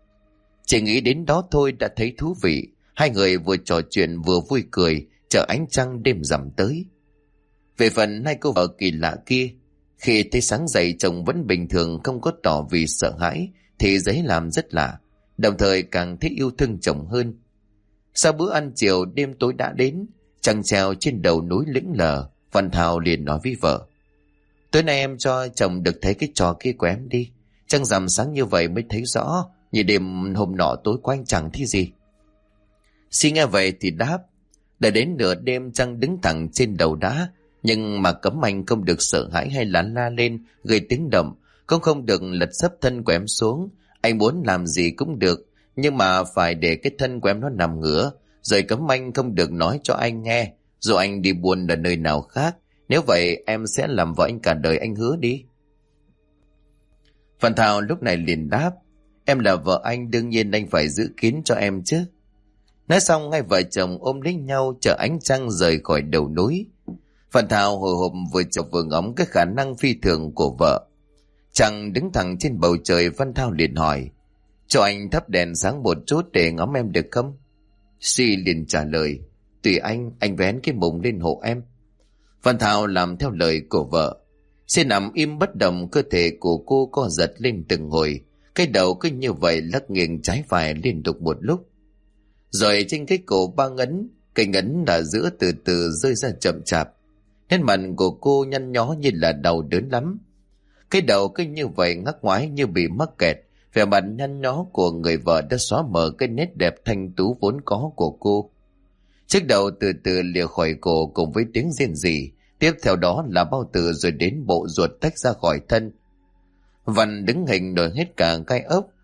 Chỉ nghĩ đến đó thôi đã thấy thú vị. Hai người vừa trò chuyện vừa vui cười, chờ ánh trăng đêm rằm tới. Về phần hai cô vợ kỳ lạ kia, khi thấy sáng dậy chồng vẫn bình thường, không có tỏ vì sợ hãi, thì giấy làm rất lạ, đồng thời càng thích yêu thương chồng hơn. Sau bữa ăn chiều đêm tối đã đến, trăng treo trên đầu núi lững lờ. Văn Thao liền nói với vợ, tối nay em cho chồng được thấy cái trò kia của em đi. Trăng rằm sáng như vậy mới thấy rõ, như đêm hôm nọ tối qua anh chẳng thấy gì. Si nghe vậy thì đáp, đã đến nửa đêm trăng đứng thẳng trên đầu đá, nhưng mà cấm anh không được sợ hãi hay là la lên gây tiếng động, cũng không được lật sấp thân của em xuống. Anh muốn làm gì cũng được, nhưng mà phải để cái thân của em nó nằm ngửa, rồi cấm anh không được nói cho anh nghe, dù anh đi buôn ở nơi nào khác. Nếu vậy em sẽ làm vợ anh cả đời, anh hứa đi. Phan Thao lúc này liền đáp, em là vợ anh, đương nhiên anh phải giữ kín cho em chứ. Nói xong hai vợ chồng ôm lấy nhau chờ ánh trăng rời khỏi đầu núi. Phan Thao hồi hộp vừa chọc vừa ngắm cái khả năng phi thường của vợ. Trăng đứng thẳng trên bầu trời. Phan Thao liền hỏi, cho anh thắp đèn sáng một chút để ngắm em được không? Si liền trả lời, tùy anh vén cái mùng lên hộ em. Phan Thao làm theo lời của vợ. Si nằm im bất động, cơ thể của cô co giật lên từng hồi, cái đầu cứ như vậy lắc nghiêng trái phải liên tục một lúc. Rồi trên cái cổ 3 ngấn, cái ngấn ở giữa từ từ rơi ra chậm chạp. Nét mặt của cô nhăn nhó như là đau đớn lắm. Cái đầu cứ như vậy ngắc ngoái như bị mắc kẹt. Vẻ mặt nhăn nhó của người vợ đã xóa mờ cái nét đẹp thanh tú vốn có của cô. Chiếc đầu từ từ lìa khỏi cổ cùng với tiếng rên rỉ. Tiếp theo đó là bao tử, rồi đến bộ ruột tách ra khỏi thân. Văn đứng hình nổi hết cả gai ốc,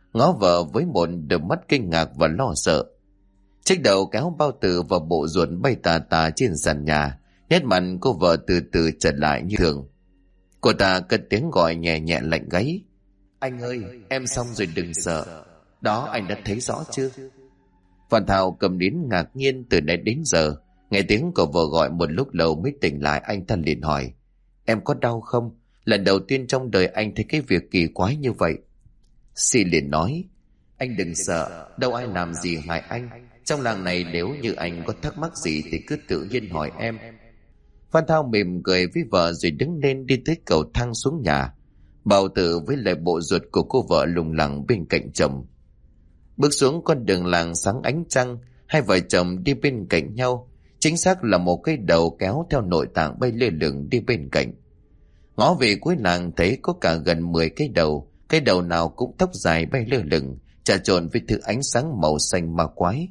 ngó vợ với một đôi mắt kinh ngạc và lo sợ. Chiếc đầu kéo bao tử và bộ ruột bay tà tà trên sàn nhà. Nét mặt cô vợ từ từ trở lại như thường. Cô ta cất tiếng gọi nhẹ nhẹ lạnh gáy. Anh ơi, em xong rồi đừng sợ. Đó, anh đã thấy rõ chưa? Phan Thao cầm nín ngạc nhiên từ nãy đến giờ. Nghe tiếng của vợ gọi một lúc lâu mới tỉnh lại, anh ta liền hỏi. Em có đau không? Lần đầu tiên trong đời anh thấy cái việc kỳ quái như vậy. Si liền nói. Anh đừng sợ, đâu ai làm gì hại anh. Trong làng này nếu như anh có thắc mắc gì thì cứ tự nhiên hỏi em. Phan Thao mỉm cười với vợ rồi đứng lên đi tới cầu thang xuống nhà. Bao tử với lại bộ ruột của cô vợ lùng lẳng bên cạnh chồng. Bước xuống con đường làng sáng ánh trăng, hai vợ chồng đi bên cạnh nhau. Chính xác là một cái đầu kéo theo nội tạng bay lơ lửng đi bên cạnh. Ngó về cuối làng thấy có cả gần 10 cái đầu nào cũng tóc dài bay lơ lửng, trà trộn với thứ ánh sáng màu xanh ma quái.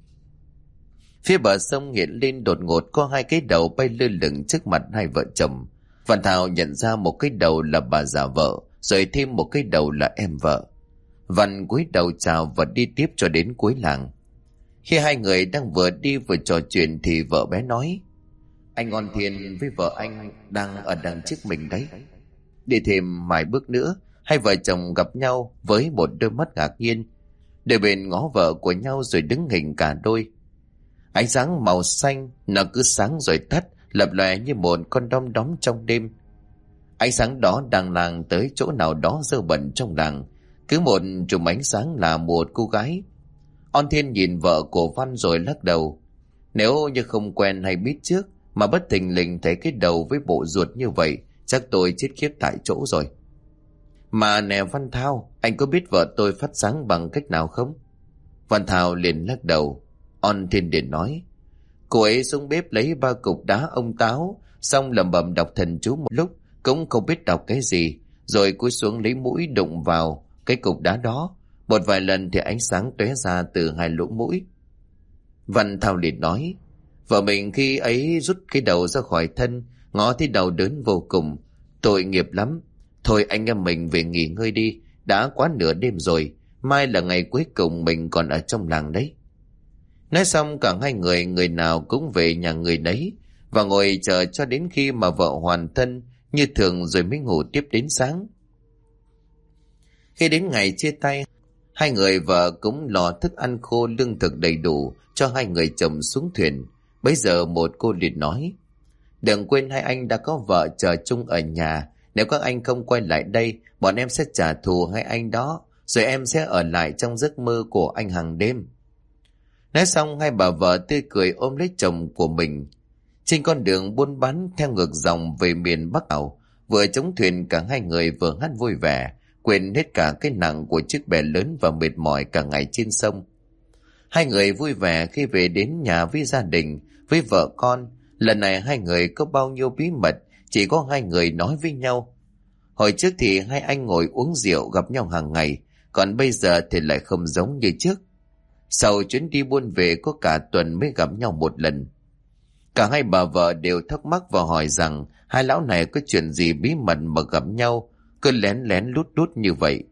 Phía bờ sông hiện lên đột ngột có 2 cái đầu bay lơ lửng trước mặt hai vợ chồng. Phan Thao nhận ra một cái đầu là bà già vợ, rồi thêm một cái đầu là em vợ. Văn cúi đầu chào và đi tiếp cho đến cuối làng. Khi hai người đang vừa đi vừa trò chuyện thì vợ bé nói. Anh Ngọn Thiên với vợ anh đang ở đằng trước mình đấy. Đi thêm vài bước nữa, hai vợ chồng gặp nhau với một đôi mắt ngạc nhiên. Đôi bên ngó vợ của nhau rồi đứng hình cả đôi. Ánh sáng màu xanh nó cứ sáng rồi tắt, lập lòe như một con đom đóm trong đêm. Ánh sáng đó đang làng tới chỗ nào đó dơ bẩn trong làng. Cứ một chùm ánh sáng là một cô gái. On Thiên nhìn vợ của Văn rồi lắc đầu. Nếu như không quen hay biết trước mà bất thình lình thấy cái đầu với bộ ruột như vậy, chắc tôi chết khiếp tại chỗ rồi. Mà nè Văn Thao, anh có biết vợ tôi phát sáng bằng cách nào không? Văn Thao liền lắc đầu. On Thiên liền nói. Cô ấy xuống bếp lấy 3 cục đá ông táo, xong lẩm bẩm đọc thần chú một lúc, cũng không biết đọc cái gì, rồi cúi xuống lấy mũi đụng vào cái cục đá đó. Một vài lần thì ánh sáng tóe ra từ 2 lỗ mũi. Văn Thao liền nói. Vợ mình khi ấy rút cái đầu ra khỏi thân, ngó thấy đau đớn vô cùng. Tội nghiệp lắm. Thôi anh em mình về nghỉ ngơi đi, đã quá nửa đêm rồi, mai là ngày cuối cùng mình còn ở trong làng đấy. Nói xong cả hai người nào cũng về nhà người nấy, và ngồi chờ cho đến khi mà vợ hoàn thân như thường rồi mới ngủ tiếp đến sáng. Khi đến ngày chia tay, hai người vợ cũng lò thức ăn khô lương thực đầy đủ cho hai người chồng xuống thuyền. Bấy giờ một cô liền nói. Đừng quên hai anh đã có vợ chờ chung ở nhà. Nếu các anh không quay lại đây, bọn em sẽ trả thù hai anh đó, rồi em sẽ ở lại trong giấc mơ của anh hàng đêm. Nói xong hai bà vợ tươi cười ôm lấy chồng của mình. Trên con đường buôn bán theo ngược dòng về miền Bắc ảo, vừa chống thuyền cả hai người vừa hát vui vẻ, quên hết cả cái nặng của chiếc bè lớn và mệt mỏi cả ngày trên sông. Hai người vui vẻ khi về đến nhà với gia đình, với vợ con. Lần này hai người có bao nhiêu bí mật chỉ có hai người nói với nhau. Hồi trước thì hai anh ngồi uống rượu gặp nhau hàng ngày, còn bây giờ thì lại không giống như trước. Sau chuyến đi buôn về có cả tuần mới gặp nhau một lần. Cả hai bà vợ đều thắc mắc và hỏi rằng hai lão này có chuyện gì bí mật mà gặp nhau, cứ lén lén lút lút như vậy.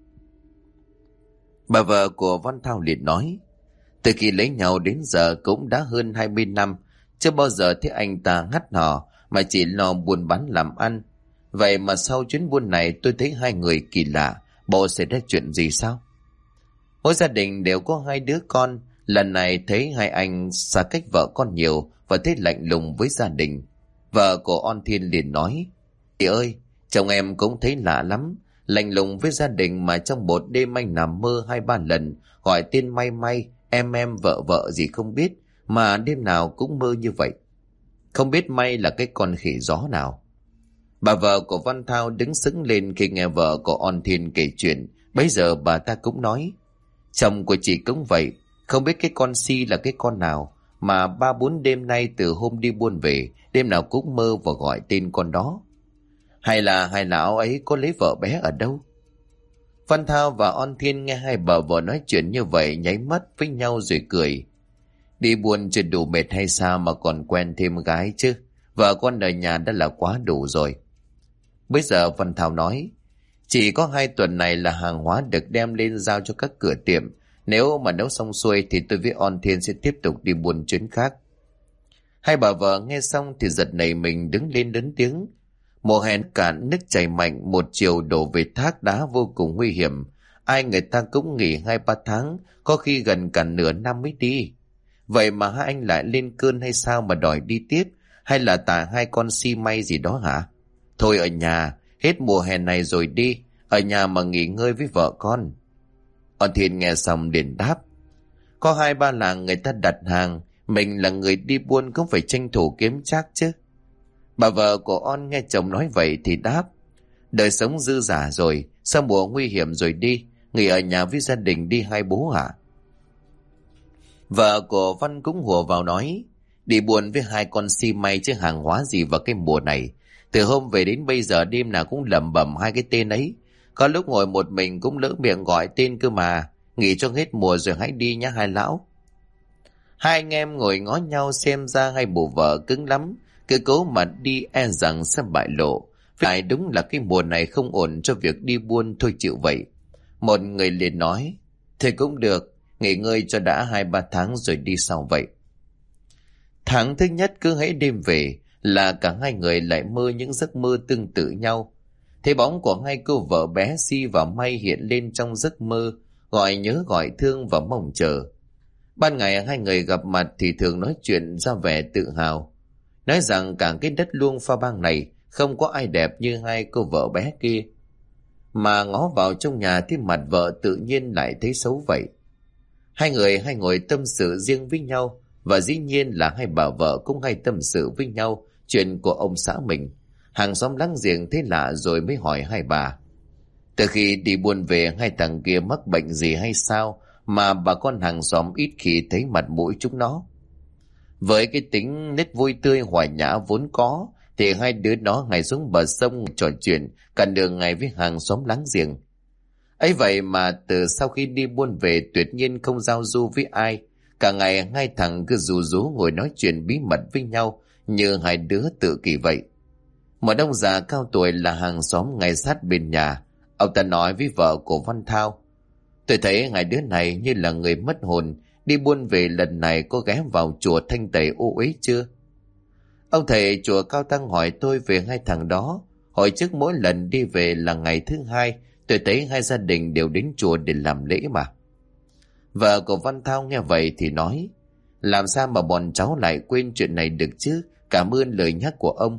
Bà vợ của Văn Thao liền nói. Từ khi lấy nhau đến giờ cũng đã hơn 20 năm, chưa bao giờ thấy anh ta ngắt hò mà chỉ lo buôn bán làm ăn. Vậy mà sau chuyến buôn này tôi thấy hai người kỳ lạ, bộ xảy ra chuyện gì sao? Mỗi gia đình đều có 2 đứa con, lần này thấy hai anh xa cách vợ con nhiều và thấy lạnh lùng với gia đình. Vợ của On Thiên liền nói. Chị ơi, chồng em cũng thấy lạ lắm, lạnh lùng với gia đình mà trong một đêm anh nằm mơ 2-3 lần, gọi tên May May, em vợ gì không biết, mà đêm nào cũng mơ như vậy. Không biết May là cái con khỉ gió nào. Bà vợ của Văn Thao đứng sững lên khi nghe vợ của On Thiên kể chuyện. Bấy giờ bà ta cũng nói. Chồng của chị cũng vậy, không biết cái con Si là cái con nào, mà 3-4 đêm nay từ hôm đi buôn về, đêm nào cũng mơ và gọi tên con đó. Hay là hai lão ấy có lấy vợ bé ở đâu? Văn Thao và On Thiên nghe hai bà vợ nói chuyện như vậy nháy mắt với nhau rồi cười. Đi buôn chưa đủ mệt hay sao mà còn quen thêm gái chứ? Vợ con ở nhà đã là quá đủ rồi. Bây giờ Văn Thao nói. Chỉ có 2 tuần này là hàng hóa được đem lên giao cho các cửa tiệm. Nếu mà nấu xong xuôi thì tôi với On Thiên sẽ tiếp tục đi buôn chuyến khác. Hai bà vợ nghe xong thì giật nảy mình đứng lên lớn tiếng. Mùa hè cạn, nước chảy mạnh, một chiều đổ về thác đá vô cùng nguy hiểm. Ai người ta cũng nghỉ 2-3 tháng, có khi gần cả nửa năm mới đi. Vậy mà hai anh lại lên cơn hay sao mà đòi đi tiếp? Hay là tại 2 con si may gì đó hả? Thôi ở nhà, hết mùa hè này rồi đi, ở nhà mà nghỉ ngơi với vợ con. On Thiên nghe xong liền đáp. Có 2-3 làng người ta đặt hàng, mình là người đi buôn cũng phải tranh thủ kiếm chắc chứ. Bà vợ của On nghe chồng nói vậy thì đáp. Đời sống dư dả rồi, sao mùa nguy hiểm rồi đi, nghỉ ở nhà với gia đình đi hai bố hả? Vợ của Văn cũng hùa vào nói. Đi buôn với 2 con si may chứ hàng hóa gì vào cái mùa này. Từ hôm về đến bây giờ đêm nào cũng lẩm bẩm 2 cái tên ấy. Có lúc ngồi một mình cũng lỡ miệng gọi tên cơ mà. Nghỉ cho hết mùa rồi hãy đi nhá hai lão. Hai anh em ngồi ngó nhau xem ra hai bộ vợ cứng lắm. Cứ cố mà đi e rằng sẽ bại lộ. Phải đúng là cái mùa này không ổn cho việc đi buôn, thôi chịu vậy. Một người liền nói. Thì cũng được, nghỉ ngơi cho đã 2-3 tháng rồi đi sau vậy. Tháng thứ nhất cứ hễ đêm về là cả hai người lại mơ những giấc mơ tương tự nhau. Thế bóng của 2 cô vợ bé Si và May hiện lên trong giấc mơ, gọi nhớ gọi thương và mong chờ. Ban ngày 2 người gặp mặt thì thường nói chuyện ra vẻ tự hào, nói rằng cả cái đất Luông Pha Bang này không có ai đẹp như 2 cô vợ bé kia. Mà ngó vào trong nhà thì mặt vợ tự nhiên lại thấy xấu vậy. Hai người hay ngồi tâm sự riêng với nhau, và dĩ nhiên là hai bà vợ cũng hay tâm sự với nhau chuyện của ông xã mình. Hàng xóm láng giềng thấy lạ rồi mới hỏi hai bà. Từ khi đi buôn về 2 thằng kia mắc bệnh gì hay sao mà bà con hàng xóm ít khi thấy mặt mũi chúng nó. Với cái tính nết vui tươi hòa nhã vốn có thì 2 đứa nó ngày xuống bờ sông trò chuyện cả đường ngày với hàng xóm láng giềng. Ấy vậy mà từ sau khi đi buôn về tuyệt nhiên không giao du với ai. Cả ngày 2 thằng cứ rú rú ngồi nói chuyện bí mật với nhau như 2 đứa tự kỷ vậy. Một ông già cao tuổi là hàng xóm ngay sát bên nhà. Ông ta nói với vợ của Văn Thao. Tôi thấy 2 đứa này như là người mất hồn. Đi buôn về lần này có ghé vào chùa Thanh Tẩy ô uế chưa? Ông thầy chùa Cao Tăng hỏi tôi về 2 thằng đó. Hồi trước mỗi lần đi về là ngày thứ 2, tôi thấy 2 gia đình đều đến chùa để làm lễ mà. Vợ của Văn Thao nghe vậy thì nói. Làm sao mà bọn cháu lại quên chuyện này được chứ? Cảm ơn lời nhắc của ông.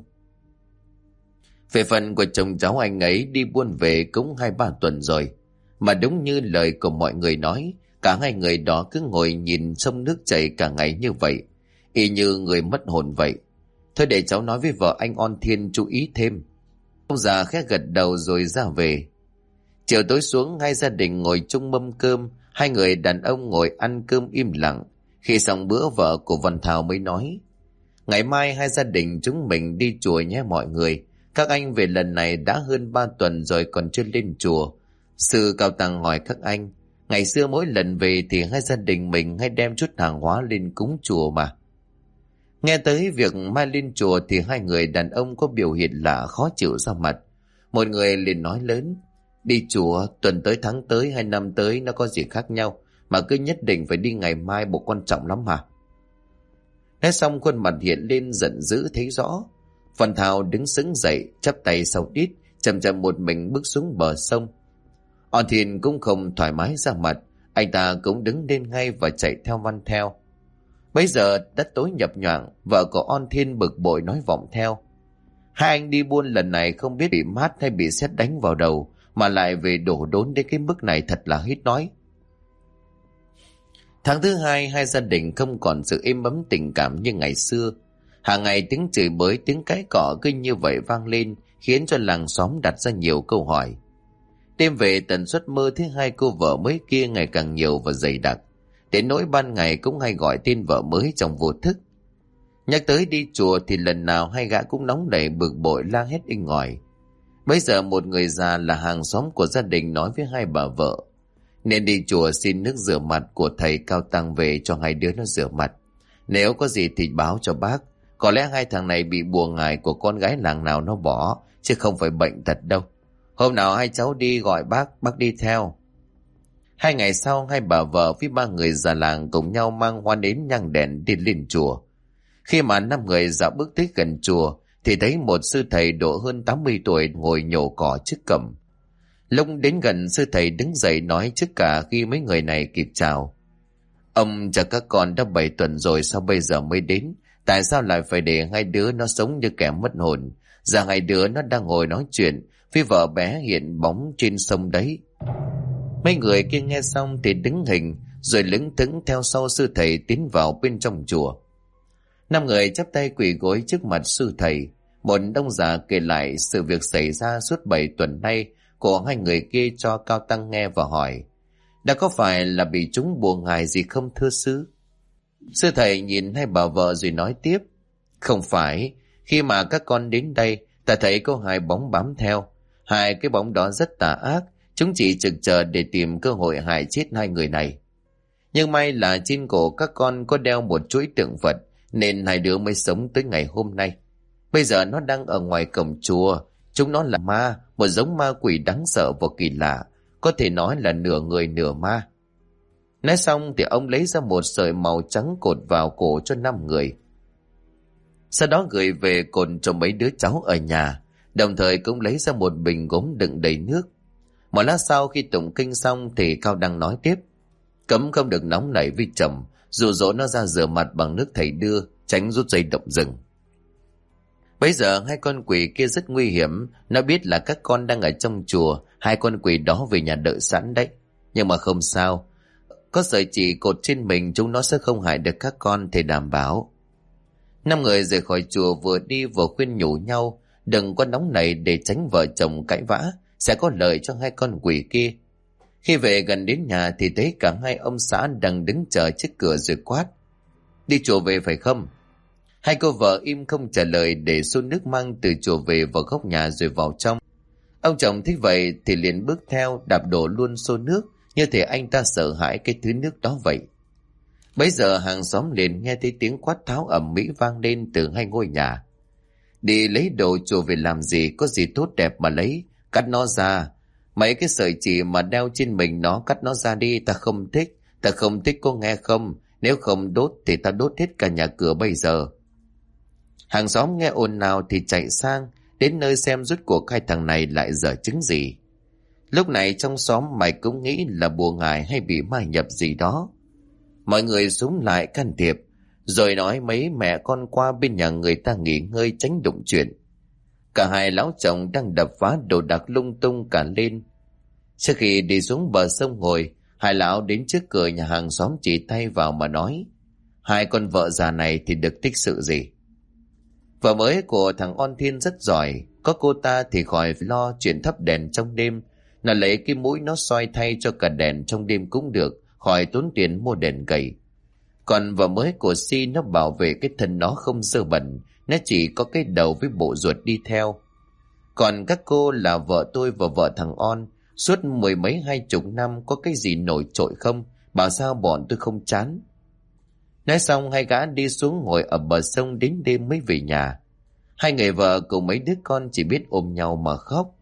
Về phần của chồng cháu anh ấy đi buôn về cũng 2-3 tuần rồi. Mà đúng như lời của mọi người nói, cả 2 người đó cứ ngồi nhìn sông nước chảy cả ngày như vậy, y như người mất hồn vậy. Thôi để cháu nói với vợ anh On Thiên chú ý thêm. Ông già khẽ gật đầu rồi ra về. Chiều tối xuống 2 gia đình ngồi chung mâm cơm, 2 người đàn ông ngồi ăn cơm im lặng. Khi xong bữa vợ của Văn Thảo mới nói. Ngày mai 2 gia đình chúng mình đi chùa nhé mọi người. Các anh về lần này đã hơn 3 tuần rồi còn chưa lên chùa. Sư Cao Tăng hỏi các anh. Ngày xưa mỗi lần về thì 2 gia đình mình hay đem chút hàng hóa lên cúng chùa mà. Nghe tới việc mai lên chùa thì 2 người đàn ông có biểu hiện lạ khó chịu ra mặt. Một người liền nói lớn. Đi chùa tuần tới tháng tới hay năm tới nó có gì khác nhau mà cứ nhất định phải đi ngày mai, bộ quan trọng lắm hả? Nói xong khuôn mặt hiện lên giận dữ thấy rõ. Văn Thao đứng sững dậy chắp tay sau đít, chậm chậm một mình bước xuống bờ sông. On Thiên cũng không thoải mái ra mặt, anh ta cũng đứng lên ngay và chạy theo Văn theo. Bây giờ đất tối nhập nhoạng, vợ của On Thiên bực bội nói vọng theo. 2 anh đi buôn lần này không biết bị mát hay bị sét đánh vào đầu mà lại về đổ đốn đến cái mức này, thật là hết nói. Tháng thứ 2, 2 gia đình không còn sự êm ấm tình cảm như ngày xưa. Hàng ngày tiếng chửi bới, tiếng cãi cọ cứ như vậy vang lên, khiến cho làng xóm đặt ra nhiều câu hỏi. Đêm về tần suất mơ thứ 2 cô vợ mới kia ngày càng nhiều và dày đặc. Đến nỗi ban ngày cũng hay gọi tên vợ mới trong vô thức. Nhắc tới đi chùa thì lần nào 2 gã cũng nóng nảy bực bội la hét inh ỏi. Bây giờ một người già là hàng xóm của gia đình nói với 2 bà vợ. Nên đi chùa xin nước rửa mặt của thầy Cao Tăng về cho 2 đứa nó rửa mặt. Nếu có gì thì báo cho bác. Có lẽ 2 thằng này bị bùa ngải của con gái làng nào nó bỏ, chứ không phải bệnh thật đâu. Hôm nào hai cháu đi gọi bác đi theo. 2 ngày sau, hai bà vợ với 3 người già làng cùng nhau mang hoa nến nhang đèn đi lên chùa. Khi mà 5 người dạo bước tới gần chùa thì thấy một sư thầy độ hơn 80 tuổi ngồi nhổ cỏ trước cổng. Lúc đến gần, sư thầy đứng dậy nói trước cả khi mấy người này kịp chào: Ông chờ các con đã 7 tuần rồi, sao bây giờ mới đến? Tại sao lại phải để hai đứa nó sống như kẻ mất hồn? Giờ hai đứa nó đang ngồi nói chuyện với vợ bé hiện bóng trên sông đấy. Mấy người kia nghe xong thì đứng hình rồi lững thững theo sau sư thầy tiến vào bên trong chùa. 5 người chắp tay quỳ gối trước mặt sư thầy. Một ông già kể lại sự việc xảy ra suốt 7 tuần nay của hai người kia cho Cao Tăng nghe và hỏi: đã có phải là bị chúng bùa ngài gì không thưa sư? Sư thầy nhìn hai bà vợ rồi nói tiếp: không phải, khi mà các con đến đây, ta thấy có 2 bóng bám theo. 2 cái bóng đó rất tà ác, chúng chỉ trực chờ để tìm cơ hội hại chết 2 người này. Nhưng may là trên cổ các con có đeo một chuỗi tượng Phật, nên 2 đứa mới sống tới ngày hôm nay. Bây giờ nó đang ở ngoài cổng chùa. Chúng nó là ma, một giống ma quỷ đáng sợ và kỳ lạ, có thể nói là nửa người nửa ma. Nói xong thì ông lấy ra một sợi màu trắng cột vào cổ cho 5 người. Sau đó gửi về cột cho mấy đứa cháu ở nhà, đồng thời cũng lấy ra một bình gốm đựng đầy nước. Một lát sau khi tụng kinh xong thì Cao Đăng nói tiếp: cấm không được nóng nảy với chồng, dụ dỗ nó ra rửa mặt bằng nước thầy đưa, tránh rút dây động rừng. Bây giờ 2 con quỷ kia rất nguy hiểm. Nó biết là các con đang ở trong chùa, 2 con quỷ đó về nhà đợi sẵn đấy. Nhưng mà không sao, có sợi chỉ cột trên mình, chúng nó sẽ không hại được các con, thầy đảm bảo. 5 người rời khỏi chùa vừa đi vừa khuyên nhủ nhau đừng có nóng nảy để tránh vợ chồng cãi vã, sẽ có lợi cho 2 con quỷ kia. Khi về gần đến nhà thì thấy cả 2 ông xã đang đứng chờ trước cửa rồi quát: đi chùa về phải không? 2 cô vợ im không trả lời, để xô nước mang từ chùa về vào góc nhà rồi vào trong. Ông chồng thấy vậy thì liền bước theo, đạp đổ luôn xô nước, như thể anh ta sợ hãi cái thứ nước đó vậy. Bấy giờ hàng xóm liền nghe thấy tiếng quát tháo ầm ĩ vang lên từ 2 ngôi nhà: đi lấy đồ chùa về làm gì, có gì tốt đẹp mà lấy, cắt nó ra. Mấy cái sợi chỉ mà đeo trên mình nó, cắt nó ra đi, ta không thích, ta không thích, có nghe không? Nếu không đốt thì ta đốt hết cả nhà cửa bây giờ. Hàng xóm nghe ồn nào thì chạy sang đến nơi xem rốt cuộc 2 thằng này lại dở chứng gì. Lúc này trong xóm mày cũng nghĩ là bùa ngải hay bị ma nhập gì đó. Mọi người xúm lại can thiệp, rồi nói mấy mẹ con qua bên nhà người ta nghỉ ngơi tránh đụng chuyện. Cả 2 lão chồng đang đập phá đồ đạc lung tung cả lên. Trước khi đi xuống bờ sông ngồi, 2 lão đến trước cửa nhà hàng xóm chỉ tay vào mà nói: 2 con vợ già này thì được tích sự gì? Vợ mới của thằng On Thiên rất giỏi, có cô ta thì khỏi lo chuyện thắp đèn trong đêm. Nó lấy cái mũi nó soi thay cho cả đèn trong đêm cũng được, khỏi tốn tiền mua đèn cầy. Còn vợ mới của Si nó bảo vệ cái thân nó không dơ bẩn, nó chỉ có cái đầu với bộ ruột đi theo. Còn các cô là vợ tôi và vợ thằng On, suốt 10 mấy 20 năm có cái gì nổi trội không, bảo sao bọn tôi không chán. Nói xong 2 gã đi xuống ngồi ở bờ sông đến đêm mới về nhà. 2 người vợ cùng mấy đứa con chỉ biết ôm nhau mà khóc.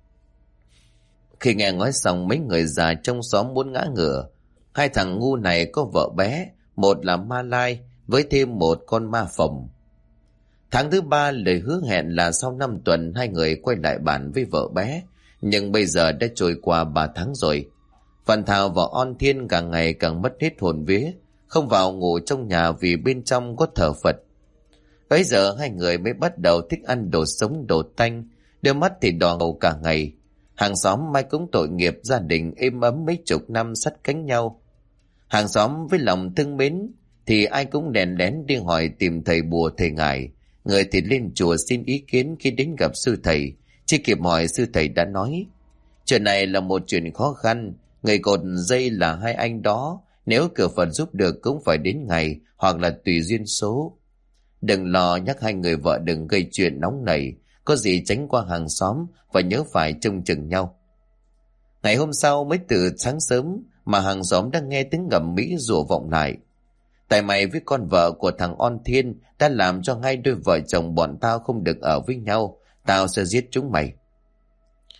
Khi nghe nói xong, mấy người già trong xóm muốn ngã ngửa. 2 thằng ngu này có vợ bé, một là Ma Lai với thêm một con ma phồng. Tháng thứ 3 lời hứa hẹn là sau 5 tuần 2 người quay lại bàn với vợ bé, nhưng bây giờ đã trôi qua 3 tháng rồi. Phan Thảo và On Thiên càng ngày càng mất hết hồn vía, không vào ngủ trong nhà vì bên trong có thờ Phật. Bây giờ 2 người mới bắt đầu thích ăn đồ sống đồ tanh, đôi mắt thì đỏ ngầu cả ngày. Hàng xóm mai cũng tội nghiệp gia đình êm ấm mấy chục năm sát cánh nhau. Hàng xóm với lòng thương mến thì ai cũng đèn lén đi hỏi tìm thầy bùa thầy ngải. Người thì lên chùa xin ý kiến khi đến gặp sư thầy. Chưa kịp hỏi, sư thầy đã nói: chuyện này là một chuyện khó khăn, người cột dây là 2 anh đó, nếu cửa Phật giúp được cũng phải đến ngày hoặc là tùy duyên số. Đừng lo, nhắc 2 người vợ đừng gây chuyện nóng nảy, có gì tránh qua hàng xóm và nhớ phải trông chừng nhau. Ngày hôm sau mới từ sáng sớm mà hàng xóm đang nghe tiếng ngầm mỹ rủa vọng lại: tại mày với con vợ của thằng On Thiên đã làm cho 2 đôi vợ chồng bọn tao không được ở với nhau, tao sẽ giết chúng mày.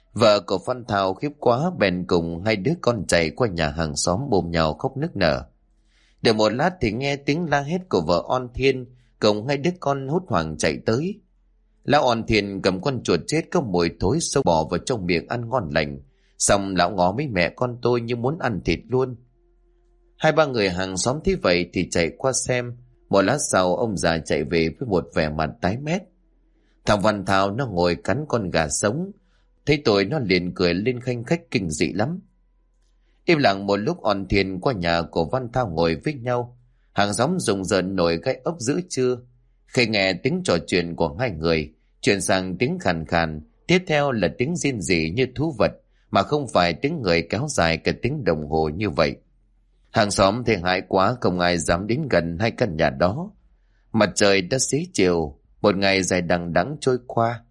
Vợ của Phan Thao khiếp quá bèn cùng hai đứa con chạy qua nhà hàng xóm ôm nhau khóc nức nở. Được một lát thì nghe tiếng la hét của vợ On Thiên cùng hai đứa con hốt hoảng chạy tới. Lão On Thiên cầm con chuột chết có mùi thối sâu bò vào trong miệng ăn ngon lành. Xong lão ngó mấy mẹ con tôi như muốn ăn thịt luôn. Hai ba người hàng xóm thấy vậy thì chạy qua xem. Một lát sau ông già chạy về với một vẻ mặt tái mét. Thằng Văn Thao nó ngồi cắn con gà sống. Thấy tôi nó liền cười lên khanh khách kinh dị lắm. Im lặng một lúc, On Thiên qua nhà của Văn Thao ngồi với nhau. Hàng xóm rùng rợn nổi gai ốc giữa trưa. Khi nghe tiếng trò chuyện của hai người, chuyển sang tiếng khàn khàn, tiếp theo là tiếng rên rỉ như thú vật, mà không phải tiếng người kéo dài cả tiếng đồng hồ như vậy. Hàng xóm thì hại quá, không ai dám đến gần hai căn nhà đó. Mặt trời đã xế chiều, một ngày dài đằng đẵng trôi qua.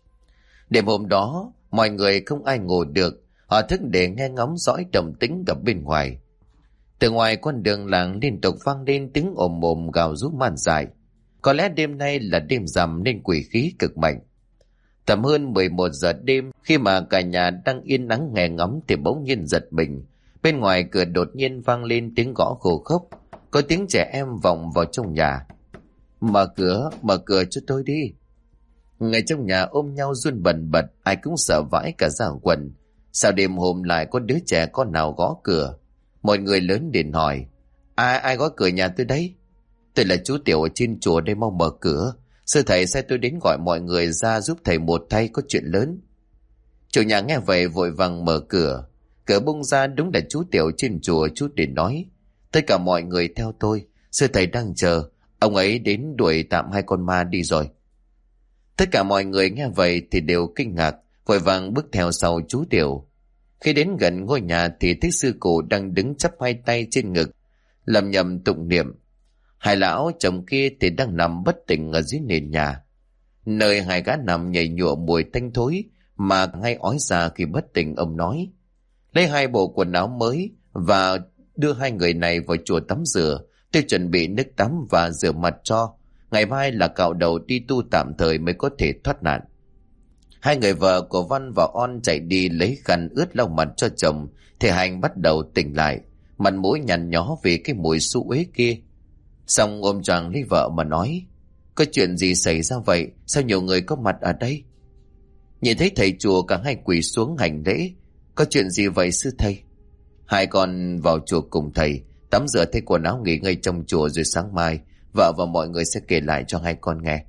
Đêm hôm đó, mọi người không ai ngủ được, họ thức để nghe ngóng dõi động tĩnh ở bên ngoài. Từ ngoài con đường làng liên tục vang lên tiếng ồm ồm gào rú man dại. Có lẽ đêm nay là đêm rằm nên quỷ khí cực mạnh. Tầm hơn 11 giờ đêm, khi mà cả nhà đang yên nắng nghe ngóng thì bỗng nhiên giật mình. Bên ngoài cửa đột nhiên vang lên tiếng gõ khô khốc, có tiếng trẻ em vọng vào trong nhà. Mở cửa cho tôi đi. Người trong nhà ôm nhau run bần bật, ai cũng sợ vãi cả da quần. Sao đêm hôm lại có đứa trẻ con nào gõ cửa? Mọi người lớn liền hỏi, ai gõ cửa nhà tôi đấy? Tôi là chú Tiểu ở trên chùa đây, mau mở cửa. Sư thầy sai tôi đến gọi mọi người ra giúp thầy một tay, có chuyện lớn. Chủ nhà nghe vậy vội vàng mở cửa. Cửa bung ra, đúng là chú Tiểu trên chùa. Chú liền nói, tất cả mọi người theo tôi, sư thầy đang chờ. Ông ấy đến đuổi tạm hai con ma đi rồi. Tất cả mọi người nghe vậy thì đều kinh ngạc, vội vàng bước theo sau chú Tiểu. Khi đến gần ngôi nhà thì thấy sư cụ đang đứng chắp hai tay trên ngực, lẩm nhẩm tụng niệm. Hai lão chồng kia thì đang nằm bất tỉnh ở dưới nền nhà, nơi hai gã nằm nhảy nhụa mùi tanh thối mà ngay ói ra khi bất tỉnh. Ông nói, lấy hai bộ quần áo mới và đưa hai người này vào chùa tắm rửa. Tôi chuẩn bị nước tắm và rửa mặt cho. Ngày mai là cạo đầu đi tu tạm thời mới có thể thoát nạn. Hai người vợ của Văn và On chạy đi lấy khăn ướt lau mặt cho chồng, thì Hành bắt đầu tỉnh lại, mặt mũi nhăn nhó vì cái mùi xú uế kia. Xong ôm choàng lấy vợ mà nói, có chuyện gì xảy ra vậy? Sao nhiều người có mặt ở đây? Nhìn thấy thầy chùa, cả hai quỳ xuống hành lễ. Có chuyện gì vậy sư thầy? Hai con vào chùa cùng thầy, tắm rửa thay quần áo nghỉ ngơi trong chùa, rồi sáng mai vợ và mọi người sẽ kể lại cho hai con nghe.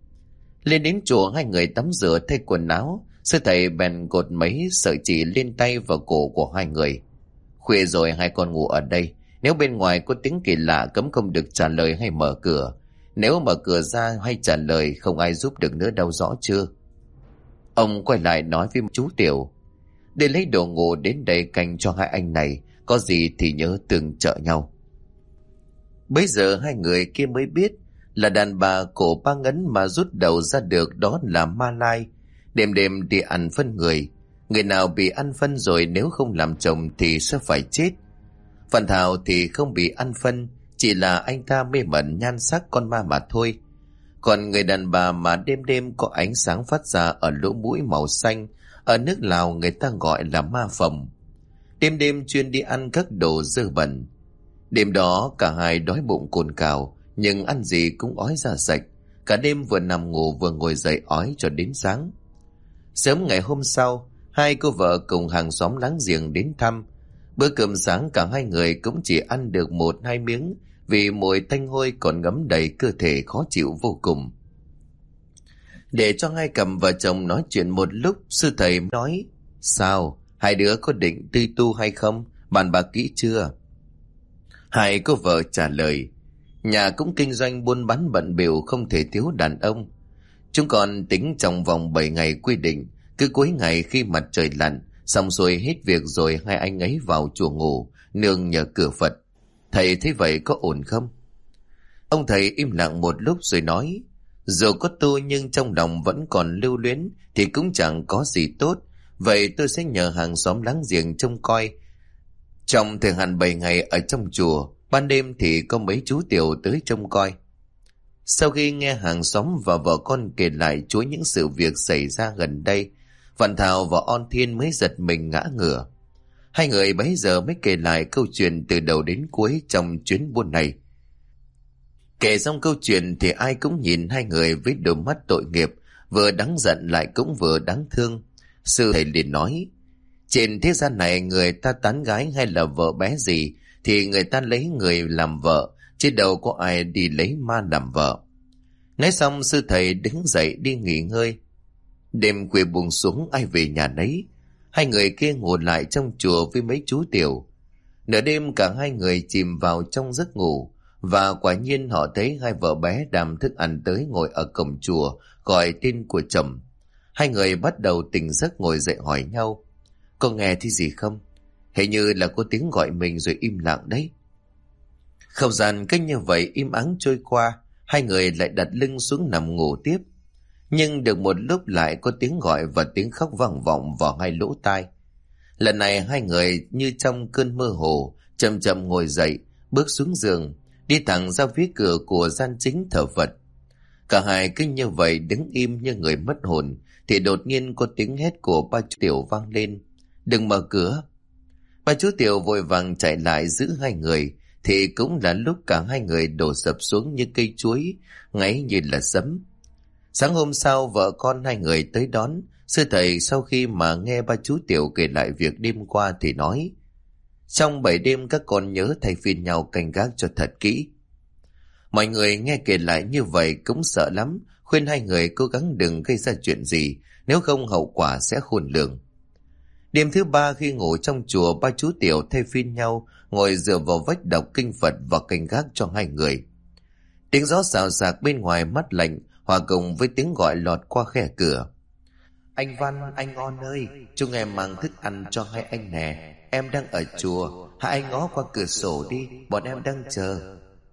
Lên đến chùa, hai người tắm rửa thay quần áo. Sư thầy bèn cột mấy sợi chỉ lên tay và cổ của hai người. Khuya rồi hai con ngủ ở đây. Nếu bên ngoài có tiếng kỳ lạ cấm không được trả lời hay mở cửa. Nếu mở cửa ra hay trả lời không ai giúp được nữa đâu, rõ chưa? Ông quay lại nói với chú Tiểu, để lấy đồ ngủ đến đây canh cho hai anh này, có gì thì nhớ tương trợ nhau. Bấy giờ hai người kia mới biết là đàn bà cổ ba ngấn mà rút đầu ra được đó là ma lai. Đêm đêm đi ăn phân người. Người nào bị ăn phân rồi nếu không làm chồng thì sẽ phải chết. Phần Thảo thì không bị ăn phân, chỉ là anh ta mê mẩn nhan sắc con ma mà thôi. Còn người đàn bà mà đêm đêm có ánh sáng phát ra ở lỗ mũi màu xanh, ở nước Lào người ta gọi là ma phồng. Đêm đêm chuyên đi ăn các đồ dơ bẩn. Đêm đó cả hai đói bụng cồn cào, nhưng ăn gì cũng ói ra sạch. Cả đêm vừa nằm ngủ vừa ngồi dậy ói cho đến sáng. Sớm ngày hôm sau, hai cô vợ cùng hàng xóm láng giềng đến thăm. Bữa cơm sáng cả hai người cũng chỉ ăn được 1-2 miếng, vì mùi tanh hôi còn ngấm đầy cơ thể khó chịu vô cùng. Để cho hai cặp vợ chồng nói chuyện một lúc, sư thầy nói, sao, hai đứa có định tư tu hay không? Bàn bạc kỹ chưa? Hai cô vợ trả lời, nhà cũng kinh doanh buôn bán bận bịu, không thể thiếu đàn ông. Chúng còn tính trong vòng 7 ngày quy định, cứ cuối ngày khi mặt trời lặn, xong xuôi hết việc rồi hai anh ấy vào chùa ngủ, nương nhờ cửa Phật. Thầy thấy vậy có ổn không? Ông thầy im lặng một lúc rồi nói, dù có tu nhưng trong lòng vẫn còn lưu luyến thì cũng chẳng có gì tốt. Vậy tôi sẽ nhờ hàng xóm láng giềng trông coi. Trong thời hạn 7 ngày ở trong chùa, ban đêm thì có mấy chú Tiểu tới trông coi. Sau khi nghe hàng xóm và vợ con kể lại chuỗi những sự việc xảy ra gần đây, Văn Thao và On Thiên mới giật mình ngã ngửa. Hai người bấy giờ mới kể lại câu chuyện từ đầu đến cuối trong chuyến buôn này. Kể xong câu chuyện thì ai cũng nhìn hai người với đôi mắt tội nghiệp, vừa đáng giận lại cũng vừa đáng thương. Sư thầy liền nói: trên thế gian này người ta tán gái hay là vợ bé gì thì người ta lấy người làm vợ, chứ đâu có ai đi lấy ma làm vợ. Nói xong sư thầy đứng dậy đi nghỉ ngơi. Đêm khuya buông xuống ai về nhà nấy. Hai người kia ngủ lại trong chùa với mấy chú tiểu. Nửa đêm cả hai người chìm vào trong giấc ngủ, và quả nhiên họ thấy hai vợ bé đàm thức ăn tới ngồi ở cổng chùa gọi tên của chồng. Hai người bắt đầu tỉnh giấc ngồi dậy hỏi nhau: có nghe thấy gì không? Hình như là có tiếng gọi mình rồi im lặng đấy. Không gian cách như vậy im ắng trôi qua, hai người lại đặt lưng xuống nằm ngủ tiếp. Nhưng được một lúc lại có tiếng gọi và tiếng khóc vang vọng vào hai lỗ tai. Lần này hai người như trong cơn mơ hồ, chậm chậm ngồi dậy, bước xuống giường, đi thẳng ra phía cửa của gian chính thờ Phật. Cả hai cứ như vậy đứng im như người mất hồn, thì đột nhiên có tiếng hét của ba chú tiểu vang lên: đừng mở cửa! Ba chú tiểu vội vàng chạy lại giữ hai người, thì cũng là lúc cả hai người đổ sập xuống như cây chuối, ngáy như là sấm. Sáng hôm sau vợ con hai người tới đón. Sư thầy sau khi mà nghe ba chú tiểu kể lại việc đêm qua thì nói: trong 7 đêm các con nhớ thay phiên nhau canh gác cho thật kỹ. Mọi người nghe kể lại như vậy cũng sợ lắm, khuyên hai người cố gắng đừng gây ra chuyện gì, nếu không hậu quả sẽ khôn lường. Đêm thứ 3 khi ngủ trong chùa, ba chú tiểu thay phiên nhau ngồi dựa vào vách đọc kinh Phật và canh gác cho hai người. Tiếng gió xào xạc bên ngoài mát lạnh hòa cùng với tiếng gọi lọt qua khe cửa: anh Văn, anh On ơi, chúng em mang thức ăn cho hai anh nè, em đang ở chùa, hai anh ngó qua cửa sổ đi, bọn em đang chờ.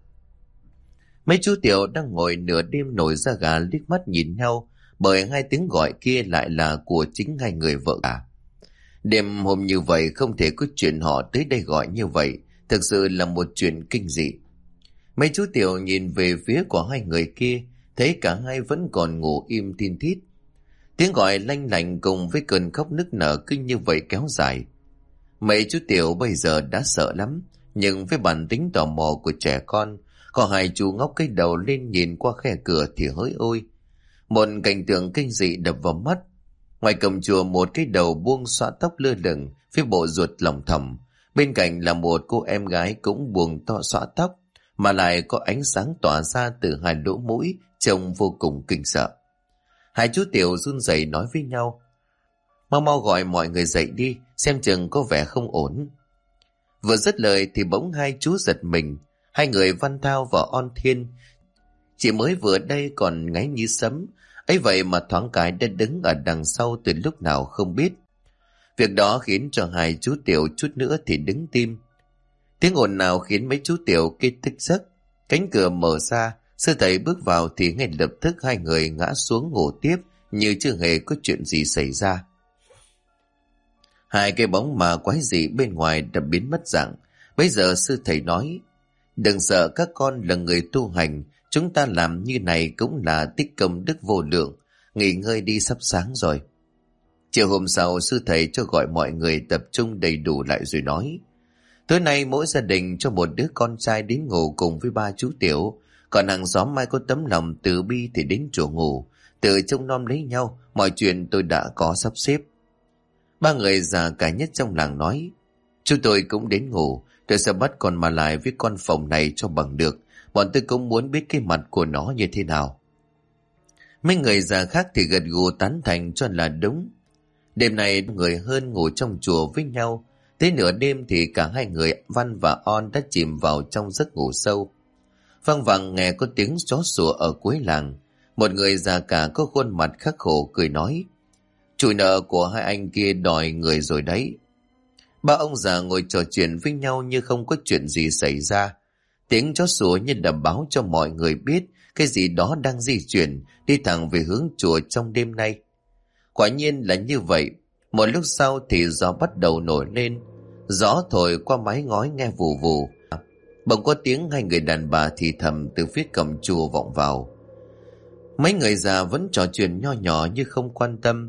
Mấy chú tiểu đang ngồi nửa đêm nổi da gà liếc mắt nhìn nhau, bởi hai tiếng gọi kia lại là của chính hai người vợ cả. Đêm hôm như vậy không thể có chuyện họ tới đây gọi như vậy, thực sự là một chuyện kinh dị. Mấy chú tiểu nhìn về phía của hai người kia, thấy cả hai vẫn còn ngủ im thin thít. Tiếng gọi lanh lảnh cùng với cơn khóc nức nở cứ như vậy kéo dài. Mấy chú tiểu bây giờ đã sợ lắm, nhưng với bản tính tò mò của trẻ con, có hai chú ngóc cái đầu lên nhìn qua khe cửa thì hỡi ôi. Một cảnh tượng kinh dị đập vào mắt. Ngoài cổng chùa một cái đầu buông xõa tóc lơ lửng, phía bộ ruột lỏng thỏng. Bên cạnh là một cô em gái cũng buông to xõa tóc, mà lại có ánh sáng tỏa ra từ hai lỗ mũi, trông vô cùng kinh sợ. Hai chú tiểu run rẩy nói với nhau: mau mau gọi mọi người dậy đi, xem chừng có vẻ không ổn. Vừa dứt lời thì bỗng hai chú giật mình. Hai người Văn Thao và On Thiên chỉ mới vừa đây còn ngáy như sấm, ấy vậy mà thoáng cái đã đứng ở đằng sau từ lúc nào không biết. Việc đó khiến cho hai chú tiểu chút nữa thì đứng tim. Tiếng ồn nào khiến mấy chú tiểu kia thức giấc. Cánh cửa mở ra, sư thầy bước vào thì ngay lập tức hai người ngã xuống ngủ tiếp như chưa hề có chuyện gì xảy ra. Hai cái bóng mà quái dị bên ngoài đã biến mất dạng. Bây giờ sư thầy nói: đừng sợ các con là người tu hành, chúng ta làm như này cũng là tích công đức vô lượng, nghỉ ngơi đi sắp sáng rồi. Chiều hôm sau sư thầy cho gọi mọi người tập trung đầy đủ lại rồi nói: tối nay mỗi gia đình cho một đứa con trai đến ngủ cùng với ba chú tiểu, còn hàng xóm mai có tấm lòng từ bi thì đến chùa ngủ, tự trông nom lấy nhau, mọi chuyện tôi đã có sắp xếp. Ba người già cả nhất trong làng nói: chúng tôi cũng đến ngủ, tôi sẽ bắt con mà lại với con phồng này cho bằng được, bọn tôi cũng muốn biết cái mặt của nó như thế nào. Mấy người già khác thì gật gù tán thành cho là đúng. Đêm này người hơn ngủ trong chùa với nhau. Tới nửa đêm thì cả hai người Văn và On đã chìm vào trong giấc ngủ sâu. Văng vẳng nghe có tiếng chó sủa ở cuối làng. Một người già cả có khuôn mặt khắc khổ cười nói: chủ nợ của hai anh kia đòi người rồi đấy. Ba ông già ngồi trò chuyện với nhau như không có chuyện gì xảy ra. Tiếng chó sủa như đã báo cho mọi người biết cái gì đó đang di chuyển đi thẳng về hướng chùa trong đêm nay. Quả nhiên là như vậy. Một lúc sau thì gió bắt đầu nổi lên. Gió thổi qua mái ngói nghe vù vù. Bỗng có tiếng hai người đàn bà thì thầm từ phía cổng chùa vọng vào. Mấy người già vẫn trò chuyện nho nhỏ như không quan tâm.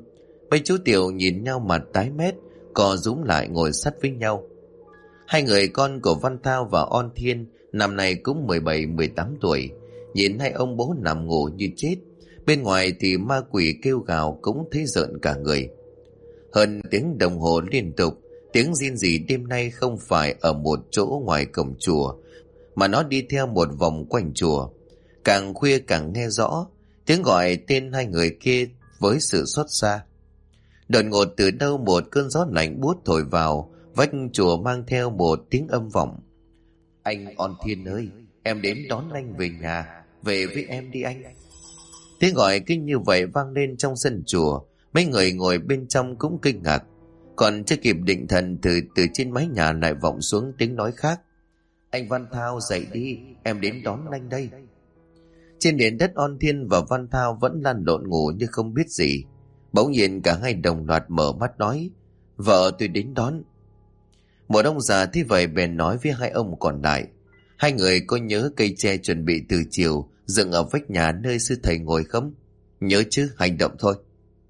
Mấy chú Tiểu nhìn nhau mặt tái mét, co rúm lại ngồi sát với nhau. Hai người con của Văn Thao và On Thiên năm nay cũng 17-18 tuổi, nhìn hai ông bố nằm ngủ như chết. Bên ngoài thì ma quỷ kêu gào cũng thấy rợn cả người. Hơn tiếng đồng hồ liên tục, tiếng rên rỉ đêm nay không phải ở một chỗ ngoài cổng chùa, mà nó đi theo một vòng quanh chùa. Càng khuya càng nghe rõ tiếng gọi tên hai người kia với sự xót xa. Đột ngột từ đâu một cơn gió lạnh buốt thổi vào, vách chùa mang theo một tiếng âm vọng. Anh On Thiên ơi, em đến đón anh về nhà, về với em đi anh. Tiếng gọi kinh như vậy vang lên trong sân chùa. Mấy người ngồi bên trong cũng kinh ngạc. Còn chưa kịp định thần từ trên mái nhà lại vọng xuống tiếng nói khác. Anh Văn Thao dậy đi, em đến đón anh đây. Trên nền đất On Thiên và Văn Thao vẫn lăn lộn ngủ như không biết gì. Bỗng nhiên cả hai đồng loạt mở mắt nói, vợ tôi đến đón. Một ông già thế vậy bèn nói với hai ông còn lại, hai người có nhớ cây tre chuẩn bị từ chiều dựng ở vách nhà nơi sư thầy ngồi không? Nhớ chứ, hành động thôi.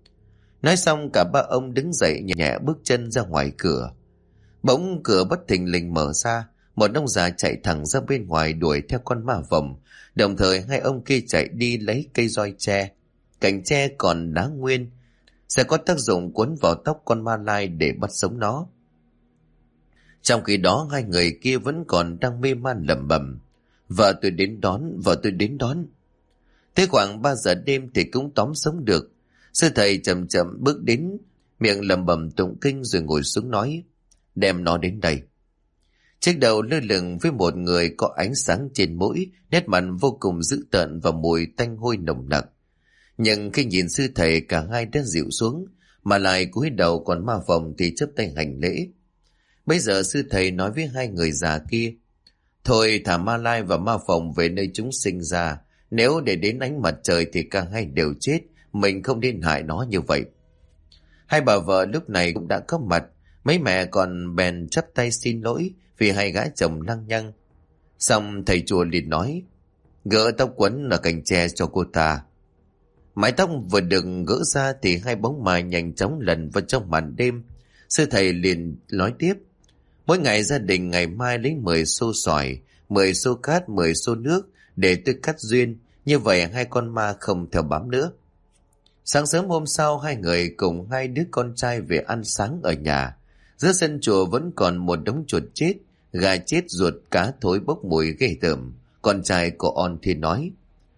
Nói xong cả ba ông đứng dậy nhẹ nhẹ bước chân ra ngoài cửa. Bỗng cửa bất thình lình mở ra, một ông già chạy thẳng ra bên ngoài đuổi theo con ma vồng. Đồng thời hai ông kia chạy đi lấy cây roi tre. Cành tre còn đá nguyên, sẽ có tác dụng cuốn vào tóc con ma lai để bắt sống nó. Trong khi đó hai người kia vẫn còn đang mê man lẩm bẩm, vợ tôi đến đón, vợ tôi đến đón. Thế khoảng 3 giờ đêm thì cũng tóm sống được. Sư thầy chậm chậm bước đến, miệng lẩm bẩm tụng kinh rồi ngồi xuống nói, đem nó đến đây. Chiếc đầu lơ lửng với một người có ánh sáng trên mũi, nét mặt vô cùng dữ tợn và mùi tanh hôi nồng nặc. Nhưng khi nhìn sư thầy cả hai đã dịu xuống, mà lại cúi đầu, còn ma vòng thì chắp tay hành lễ. Bây giờ sư thầy nói với hai người già kia, thôi thả ma lai và ma vòng về nơi chúng sinh ra, nếu để đến ánh mặt trời thì cả hai đều chết, mình không nên hại nó như vậy. Hai bà vợ lúc này cũng đã có mặt, mấy mẹ còn bèn chắp tay xin lỗi vì hai gã chồng lăng nhăng. Xong thầy chùa liền nói, gỡ tóc quấn ở cành tre cho cô ta. Mái tóc vừa được gỡ ra thì hai bóng ma nhanh chóng lần vào trong màn đêm. Sư thầy liền nói tiếp, mỗi ngày gia đình ngày mai lấy 10 xô xoài, 10 xô cát, 10 xô nước để tôi cắt duyên, như vậy hai con ma không theo bám nữa. Sáng sớm hôm sau hai người cùng hai đứa con trai về ăn sáng ở nhà. Giữa sân chùa vẫn còn một đống chuột chết, gà chết, ruột cá thối bốc mùi ghê tởm. Con trai của On thì nói,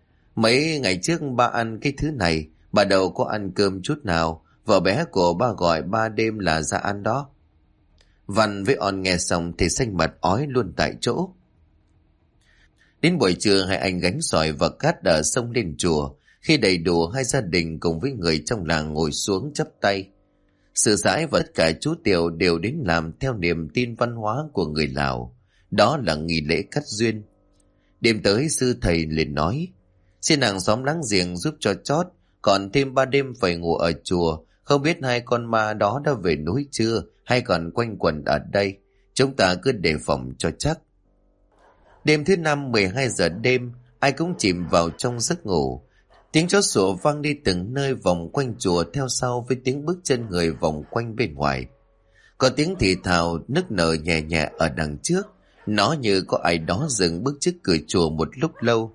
mấy ngày trước ba ăn cái thứ này, bà đâu có ăn cơm chút nào, vợ bé của ba gọi ba đêm là ra ăn đó. Văn với On nghe xong thì xanh mặt ói luôn tại chỗ. Đến buổi trưa hai anh gánh sỏi và cát ở sông lên chùa. Khi đầy đủ hai gia đình cùng với người trong làng ngồi xuống chắp tay. Sự Dãi và tất cả chú Tiểu đều đến làm theo niềm tin văn hóa của người Lào. Đó là nghi lễ cắt duyên. Đêm tới sư thầy liền nói, xin hàng xóm láng giềng giúp cho chót, còn thêm 3 đêm phải ngủ ở chùa. Không biết hai con ma đó đã về núi chưa, hay còn quanh quẩn ở đây. Chúng ta cứ đề phòng cho chắc. Đêm thứ 5 12 giờ đêm, ai cũng chìm vào trong giấc ngủ. Tiếng chó sủa vang đi từng nơi vòng quanh chùa theo sau với tiếng bước chân người vòng quanh bên ngoài. Có tiếng thì thào nức nở nhẹ nhẹ ở đằng trước, nó như có ai đó dừng bước trước cửa chùa một lúc lâu,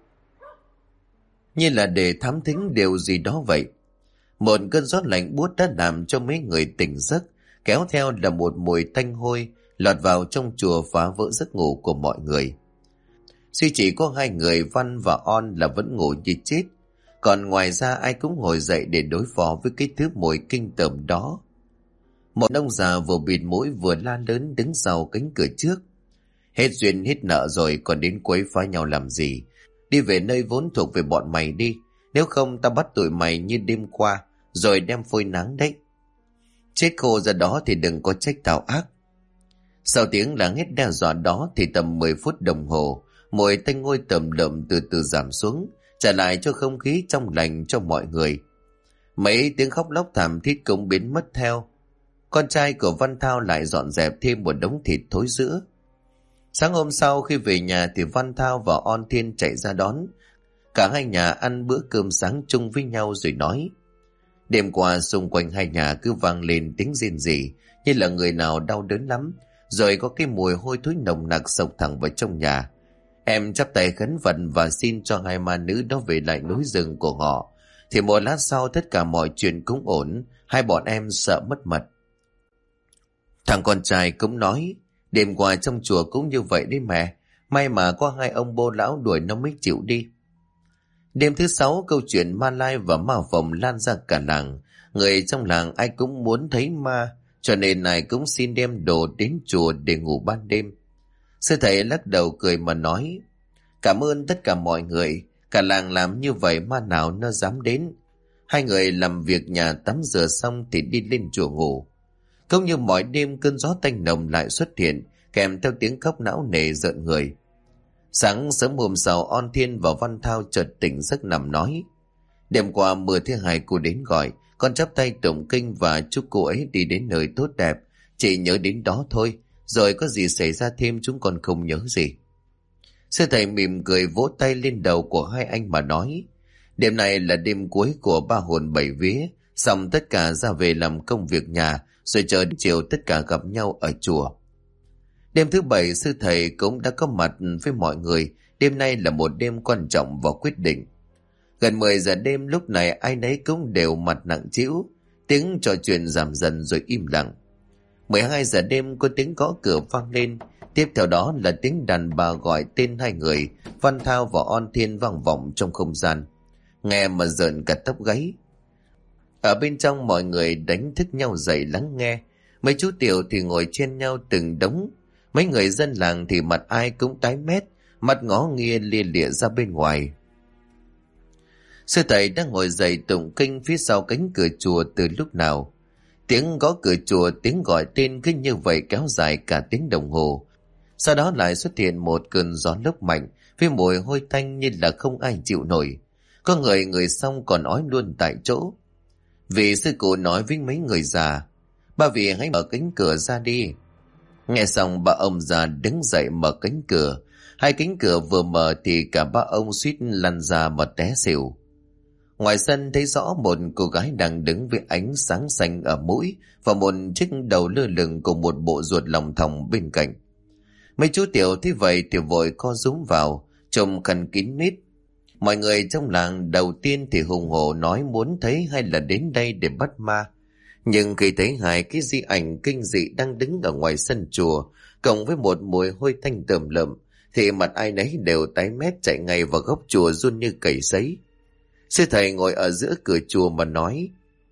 như là để thám thính điều gì đó vậy. Một cơn gió lạnh buốt đã làm cho mấy người tỉnh giấc, kéo theo là một mùi tanh hôi lọt vào trong chùa phá vỡ giấc ngủ của mọi người. Duy chỉ có hai người Văn và On là vẫn ngủ như chết, còn ngoài ra ai cũng ngồi dậy để đối phó với cái thứ mùi kinh tởm đó. Một ông già vừa bịt mũi vừa la lớn đứng sau cánh cửa trước, hết duyên hết nợ rồi còn đến quấy phá nhau làm gì? Đi về nơi vốn thuộc về bọn mày đi, nếu không ta bắt tụi mày như đêm qua rồi đem phơi nắng đấy. Chết khô ra đó thì đừng có trách tao ác. Sau tiếng la hét đe dọa đó thì tầm 10 phút đồng hồ, mùi tanh hôi tầm lợm từ từ giảm xuống, trả lại cho không khí trong lành cho mọi người. Mấy tiếng khóc lóc thảm thiết cũng biến mất theo. Con trai của Văn Thao lại dọn dẹp thêm một đống thịt thối rữa. Sáng hôm sau khi về nhà thì Văn Thao và On Thiên chạy ra đón. Cả hai nhà ăn bữa cơm sáng chung với nhau rồi nói, Đêm qua xung quanh hai nhà cứ vang lên tiếng rên rỉ như là người nào đau đớn lắm, rồi có cái mùi hôi thối nồng nặc xộc thẳng vào trong nhà. Em chắp tay khấn vần và xin cho hai ma nữ đó về lại núi rừng của họ. Thì một lát sau tất cả mọi chuyện cũng ổn, hai bọn em sợ mất mật. Thằng con trai cũng nói, đêm qua trong chùa cũng như vậy đấy mẹ, may mà có hai ông bô lão đuổi nó mới chịu đi. Đêm thứ 6, câu chuyện ma lai và ma vòng lan ra cả làng. Người trong làng ai cũng muốn thấy ma, cho nên ai cũng xin đem đồ đến chùa để ngủ ban đêm. Sư thầy lắc đầu cười mà nói, cảm ơn tất cả mọi người, cả làng làm như vậy ma nào nó dám đến. Hai người làm việc nhà tắm rửa xong thì đi lên chùa ngủ. Cũng như mọi đêm, cơn gió tanh nồng lại xuất hiện, kèm theo tiếng khóc não nề rợn người. Sáng sớm hôm sau, On Thiên và Văn Thao chợt tỉnh giấc nằm nói, đêm qua mưa thứ hai cô đến gọi, con chắp tay tụng kinh và chúc cô ấy đi đến nơi tốt đẹp, chỉ nhớ đến đó thôi, rồi có gì xảy ra thêm chúng con không nhớ gì. Sư thầy mỉm cười vỗ tay lên đầu của hai anh mà nói, đêm này là đêm cuối của ba hồn bảy vía, xong tất cả ra về làm công việc nhà, rồi chờ đến chiều tất cả gặp nhau ở chùa. Đêm thứ 7, sư thầy cũng đã có mặt với mọi người. Đêm nay là một đêm quan trọng và quyết định. Gần 10 giờ đêm, lúc này ai nấy cũng đều mặt nặng trĩu, tiếng trò chuyện giảm dần rồi im lặng. 12 giờ đêm có tiếng gõ cửa vang lên, tiếp theo đó là tiếng đàn bà gọi tên hai người, Văn Thao và On Thiên vang vọng trong không gian, nghe mà rợn cả tóc gáy. Ở bên trong mọi người đánh thức nhau dậy lắng nghe. Mấy chú tiểu thì ngồi chen nhau từng đống. Mấy người dân làng thì mặt ai cũng tái mét, mắt ngó nghiêng lia lịa ra bên ngoài. Sư thầy đang ngồi dậy tụng kinh phía sau cánh cửa chùa từ lúc nào. Tiếng gõ cửa chùa, tiếng gọi tên cứ như vậy kéo dài cả tiếng đồng hồ. Sau đó lại xuất hiện một cơn gió lốc mạnh, với mùi hôi tanh như là không ai chịu nổi. Có người xong còn ói luôn tại chỗ. Vị sư cụ nói với mấy người già, ba vị hãy mở cánh cửa ra đi. Nghe xong, ba ông già đứng dậy mở cánh cửa. Hai cánh cửa vừa mở thì cả ba ông suýt lăn ra mà té xỉu. Ngoài sân thấy rõ một cô gái đang đứng với ánh sáng xanh ở mũi và một chiếc đầu lơ lửng cùng một bộ ruột lòng thòng bên cạnh. Mấy chú tiểu thấy vậy thì vội co rúm vào, trông khăn kín mít. Mọi người trong làng đầu tiên thì hùng hổ nói muốn thấy hay là đến đây để bắt ma. Nhưng khi thấy hai cái di ảnh kinh dị đang đứng ở ngoài sân chùa, cộng với một mùi hôi tanh tởm lợm, thì mặt ai nấy đều tái mét chạy ngay vào góc chùa run như cầy sấy. Sư thầy ngồi ở giữa cửa chùa mà nói,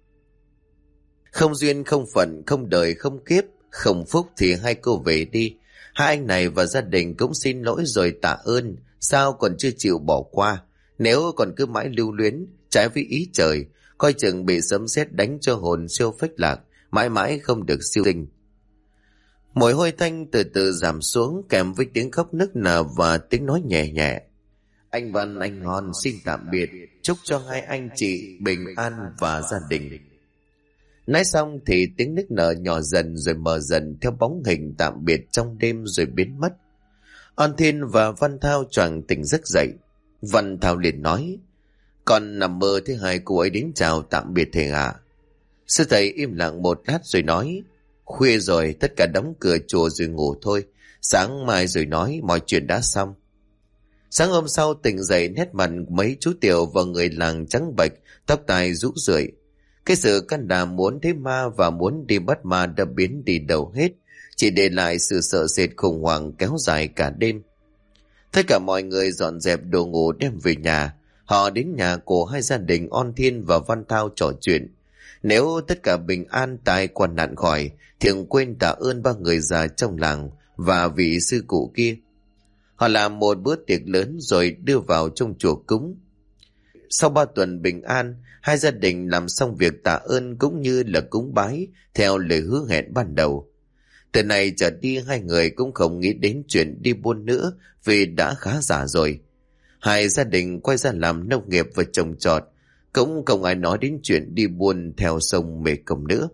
không duyên không phận, không đời không kiếp, không phúc thì hai cô về đi. Hai anh này và gia đình cũng xin lỗi rồi tạ ơn, sao còn chưa chịu bỏ qua. Nếu còn cứ mãi lưu luyến, trái với ý trời, coi chừng bị sấm sét đánh cho hồn siêu phách lạc, mãi mãi không được siêu sinh. Mùi hôi tanh từ từ giảm xuống, kèm với tiếng khóc nức nở và tiếng nói nhẹ nhẹ. Anh Văn, anh Ngon xin tạm biệt, chúc cho hai anh chị bình an và gia đình. Nói xong thì tiếng nức nở nhỏ dần rồi mờ dần theo bóng hình tạm biệt trong đêm rồi biến mất. On Thiên và Văn Thao choàng tỉnh giấc dậy. Văn Thao liền nói, con nằm mơ thấy hai cô ấy đến chào tạm biệt thầy ạ. Sư thầy im lặng một lát rồi nói, khuya rồi, tất cả đóng cửa chùa rồi ngủ thôi, sáng mai rồi nói, mọi chuyện đã xong. Sáng hôm sau tỉnh dậy, nét mặt mấy chú tiểu và người làng trắng bệch, tóc tai rũ rượi. Cái sự can đảm muốn thấy ma và muốn đi bắt ma đã biến đi đâu hết, chỉ để lại sự sợ sệt khủng hoảng kéo dài cả đêm. Tất cả mọi người dọn dẹp đồ ngủ đem về nhà. Họ đến nhà của hai gia đình On Thiên và Văn Thao trò chuyện. Nếu tất cả bình an tai qua nạn khỏi, thì quên tạ ơn ba người già trong làng và vị sư cụ kia. Họ làm một bữa tiệc lớn rồi đưa vào trong chùa cúng. Sau 3 tuần bình an, hai gia đình làm xong việc tạ ơn cũng như là cúng bái theo lời hứa hẹn ban đầu. Từ này trở đi hai người cũng không nghĩ đến chuyện đi buôn nữa vì đã khá già rồi. Hai gia đình quay ra làm nông nghiệp và trồng trọt, cũng không ai nói đến chuyện đi buôn theo sông Mê Công nữa.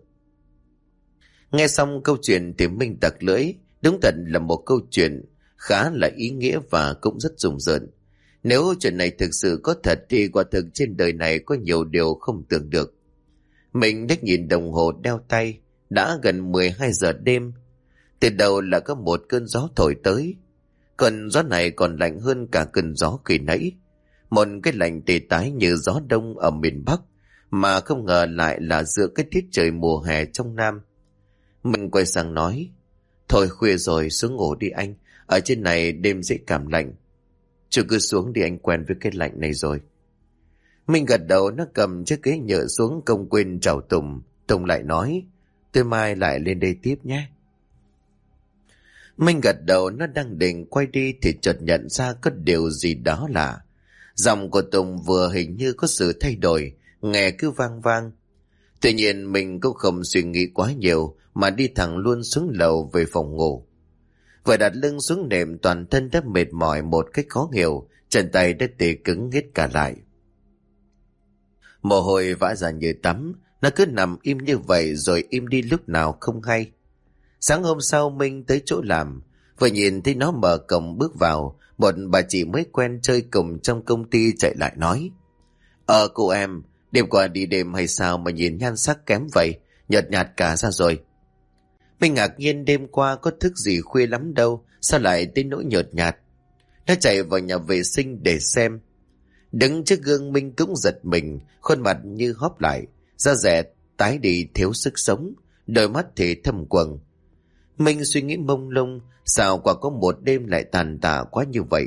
Nghe xong câu chuyện thì Minh tặc lưỡi, đúng thật là một câu chuyện khá là ý nghĩa và cũng rất rùng rợn. Nếu chuyện này thực sự có thật thì quả thực trên đời này có nhiều điều không tưởng được. Mình đếch nhìn đồng hồ đeo tay, đã gần 12 giờ đêm. Từ đầu là có một cơn gió thổi tới. Cơn gió này còn lạnh hơn cả cơn gió kỳ nãy. Một cái lạnh tê tái như gió đông ở miền Bắc, mà không ngờ lại là giữa cái tiết trời mùa hè trong Nam. Mình quay sang nói, thôi khuya rồi, xuống ngủ đi anh. Ở trên này đêm dễ cảm lạnh. Chú cứ xuống đi, anh quen với cái lạnh này rồi. Mình gật đầu, nó cầm chiếc ghế nhựa xuống công quên chào Tùng. Tùng lại nói, tôi mai lại lên đây tiếp nhé. Mình gật đầu, nó đang định quay đi thì chợt nhận ra có điều gì đó lạ. Giọng của Tùng vừa hình như có sự thay đổi, nghe cứ vang vang. Tuy nhiên mình cũng không suy nghĩ quá nhiều mà đi thẳng luôn xuống lầu về phòng ngủ. Vừa đặt lưng xuống nệm, toàn thân đã mệt mỏi một cách khó hiểu, chân tay đã tê cứng hết cả lại. Mồ hôi vã ra như tắm, nó cứ nằm im như vậy rồi im đi lúc nào không hay. Sáng hôm sau Minh tới chỗ làm, vừa nhìn thấy nó mở cổng bước vào, một bà chị mới quen chơi cùng trong công ty chạy lại nói, cô em, đêm qua đi đêm hay sao mà nhìn nhan sắc kém vậy, nhợt nhạt cả ra rồi. Minh ngạc nhiên, đêm qua có thức gì khuya lắm đâu, sao lại tới nỗi nhợt nhạt. Nó chạy vào nhà vệ sinh để xem. Đứng trước gương Minh cũng giật mình, khuôn mặt như hóp lại, da dẻ tái đi thiếu sức sống, đôi mắt thì thâm quầng. Minh suy nghĩ mông lung, sao quả có một đêm lại tàn tạ quá như vậy.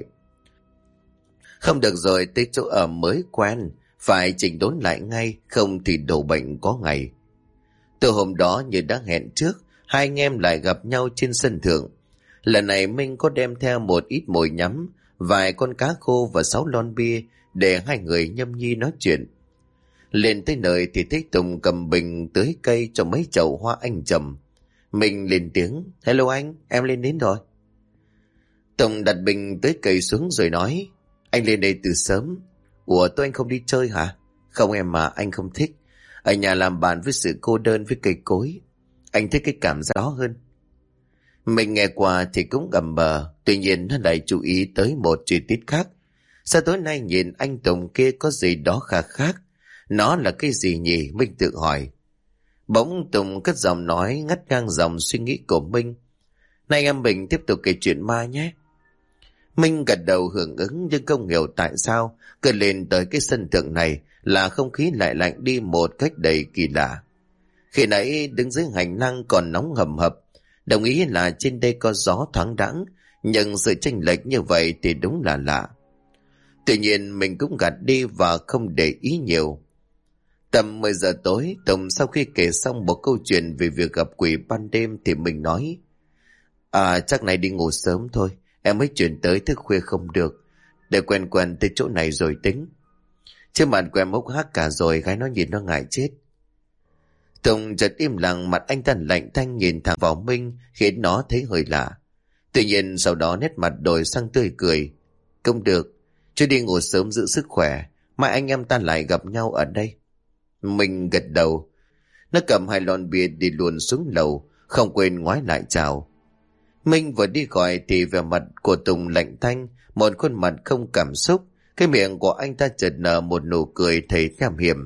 Không được rồi, tới chỗ ở mới quen, phải chỉnh đốn lại ngay, không thì đổ bệnh có ngày. Từ hôm đó như đã hẹn trước, hai anh em lại gặp nhau trên sân thượng. Lần này Minh có đem theo một ít mồi nhắm, vài con cá khô và 6 lon bia để hai người nhâm nhi nói chuyện. Lên tới nơi thì thấy Tùng cầm bình tưới cây cho mấy chậu hoa anh trầm. Mình lên tiếng, hello anh, em lên đến rồi. Tùng đặt bình tưới cây xuống rồi nói, anh lên đây từ sớm. Ủa, tôi anh không đi chơi hả? Không em mà, anh không thích. Ở nhà làm bạn với sự cô đơn với cây cối. Anh thích cái cảm giác đó hơn. Mình nghe qua thì cũng ầm bờ, tuy nhiên nó lại chú ý tới một chi tiết khác. Sao tối nay nhìn anh Tùng kia có gì đó khác khác? Nó là cái gì nhỉ? Minh tự hỏi. Bỗng Tùng cất giọng nói ngắt ngang dòng suy nghĩ của Minh. Này em mình tiếp tục kể chuyện ma nhé. Minh gật đầu hưởng ứng nhưng không hiểu tại sao cứ lên tới cái sân thượng này là không khí lại lạnh đi một cách đầy kỳ lạ. Khi nãy đứng dưới hành lang còn nóng hầm hập, đồng ý là trên đây có gió thoáng đãng, nhưng sự chênh lệch như vậy thì đúng là lạ. Tuy nhiên mình cũng gạt đi và không để ý nhiều. Tầm 10 giờ tối, Tùng sau khi kể xong một câu chuyện về việc gặp quỷ ban đêm thì mình nói, chắc này đi ngủ sớm thôi, em mới chuyển tới thức khuya không được, để quen quen tới chỗ này rồi tính. Chứ mặt của em hốc hác cả rồi, gái nó nhìn nó ngại chết. Tùng chợt im lặng, mặt anh ta lạnh tanh nhìn thẳng vào Minh khiến nó thấy hơi lạ. Tuy nhiên sau đó nét mặt đổi sang tươi cười. Không được, chú đi ngủ sớm giữ sức khỏe, mai anh em ta lại gặp nhau ở đây. Mình gật đầu. Nó cầm 2 lon bia đi luôn xuống lầu, không quên ngoái lại chào. Minh vừa đi khỏi thì vẻ mặt của Tùng lạnh tanh, một khuôn mặt không cảm xúc. Cái miệng của anh ta chợt nở một nụ cười thấy nham hiểm.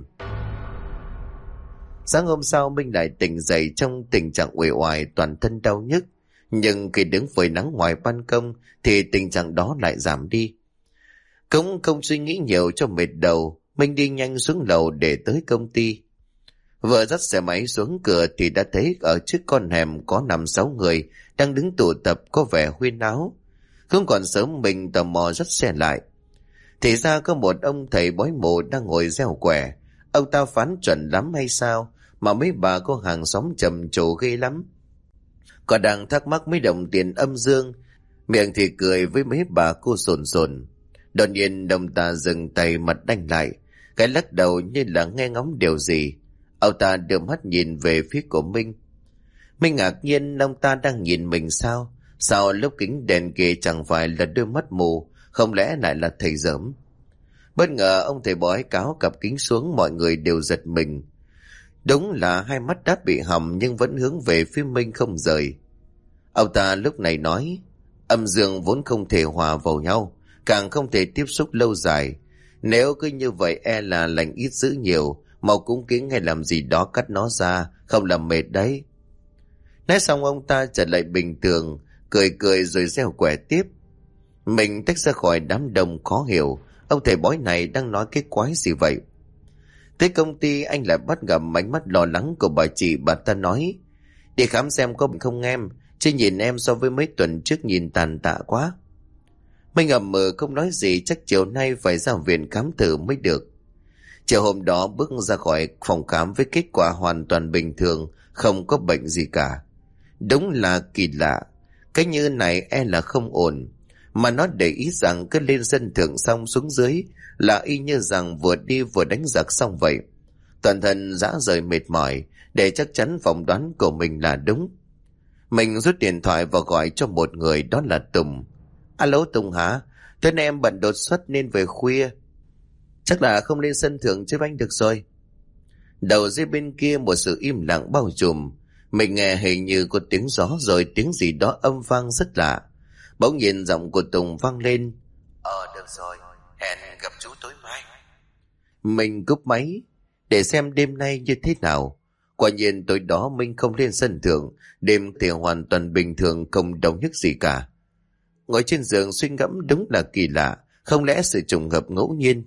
Sáng hôm sau Minh lại tỉnh dậy trong tình trạng uể oải, toàn thân đau nhức. Nhưng khi đứng phơi nắng ngoài ban công thì tình trạng đó lại giảm đi. Cũng không suy nghĩ nhiều cho mệt đầu, Minh đi nhanh xuống lầu để tới công ty. Vừa dắt xe máy xuống cửa thì đã thấy ở trước con hẻm có 5-6 người đang đứng tụ tập có vẻ huyên náo. Không còn sớm mình tò mò dắt xe lại. Thì ra có một ông thầy bói mù đang ngồi gieo quẻ. Ông ta phán chuẩn lắm hay sao mà mấy bà có hàng xóm trầm trồ ghê lắm. Còn đang thắc mắc mấy đồng tiền âm dương, miệng thì cười với mấy bà cô sồn sồn. Đột nhiên ông ta dừng tay, mặt đanh lại, cái lắc đầu như là nghe ngóng điều gì. Ông ta đưa mắt nhìn về phía của Minh. Minh ngạc nhiên, ông ta đang nhìn mình sao? Sao lúc kính đèn kia chẳng phải là đôi mắt mù, không lẽ lại là thầy giỡm? Bất ngờ ông thầy bói cáo cặp kính xuống, mọi người đều giật mình. Đúng là hai mắt đã bị hỏng nhưng vẫn hướng về phía Minh không rời. Ông ta lúc này nói, âm dương vốn không thể hòa vào nhau, càng không thể tiếp xúc lâu dài. Nếu cứ như vậy e là lành ít dữ nhiều, mau cúng kiến hay làm gì đó cắt nó ra, không làm mệt đấy. Nói xong ông ta trở lại bình thường, cười cười rồi gieo quẻ tiếp. Mình tách ra khỏi đám đông khó hiểu, ông thầy bói này đang nói cái quái gì vậy? Tới công ty anh lại bắt gặp ánh mắt lo lắng của bà chị. Bà ta nói: đi khám xem có bệnh không em, chứ nhìn em so với mấy tuần trước nhìn tàn tạ quá. Mình ậm ừ không nói gì, chắc chiều nay phải ra viện khám thử mới được. Chiều hôm đó bước ra khỏi phòng khám với kết quả hoàn toàn bình thường, không có bệnh gì cả. Đúng là kỳ lạ, cái như này e là không ổn. Mà nó để ý rằng cứ lên sân thượng xong xuống dưới là y như rằng vừa đi vừa đánh giặc xong vậy. Toàn thân rã rời mệt mỏi, để chắc chắn phỏng đoán của mình là đúng. Mình rút điện thoại và gọi cho một người, đó là Tùng. Alo Tùng hả? Tối nay em bận đột xuất nên về khuya. Chắc là không lên sân thượng chơi banh được rồi. Đầu dây bên kia một sự im lặng bao trùm. Mình nghe hình như có tiếng gió rồi tiếng gì đó âm vang rất lạ. Bỗng nhiên giọng của Tùng vang lên: được rồi, hẹn gặp chú tối mai. Mình cúp máy để xem đêm nay như thế nào. Quả nhiên tối đó mình không lên sân thượng, đêm thì hoàn toàn bình thường, không đau nhức gì cả. Ngồi trên giường suy ngẫm, đúng là kỳ lạ, không lẽ sự trùng hợp ngẫu nhiên?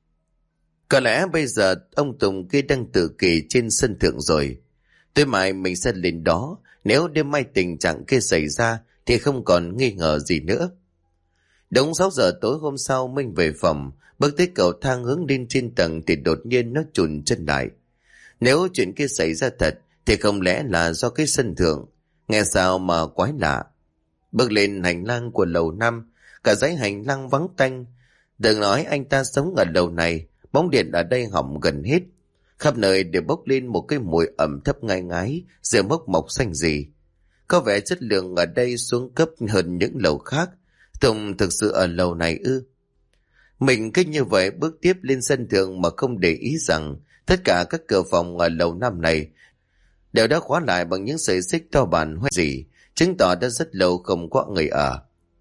Có lẽ bây giờ ông Tùng kia đang tự kỷ trên sân thượng rồi. Tối mai mình sẽ lên đó, nếu đêm mai tình trạng kia xảy ra thì không còn nghi ngờ gì nữa. Đúng 6 giờ tối hôm sau, mình về phòng, bước tới cầu thang hướng lên trên tầng thì đột nhiên nó chùn chân lại. Nếu chuyện kia xảy ra thật thì không lẽ là do cái sân thượng? Nghe sao mà quái lạ. Bước lên hành lang của lầu 5, cả dãy hành lang vắng tanh. Đừng nói anh ta sống ở lầu này, bóng điện ở đây hỏng gần hết. Khắp nơi đều bốc lên một cái mùi ẩm thấp ngai ngái, rêu mốc mọc xanh gì. Có vẻ chất lượng ở đây xuống cấp hơn những lầu khác. Tùng thực sự ở lầu này ư? Mình cứ như vậy bước tiếp lên sân thượng mà không để ý rằng tất cả các cửa phòng ở lầu 5 này đều đã khóa lại bằng những sợi xích to bản hoen gì, chứng tỏ đã rất lâu không có người ở.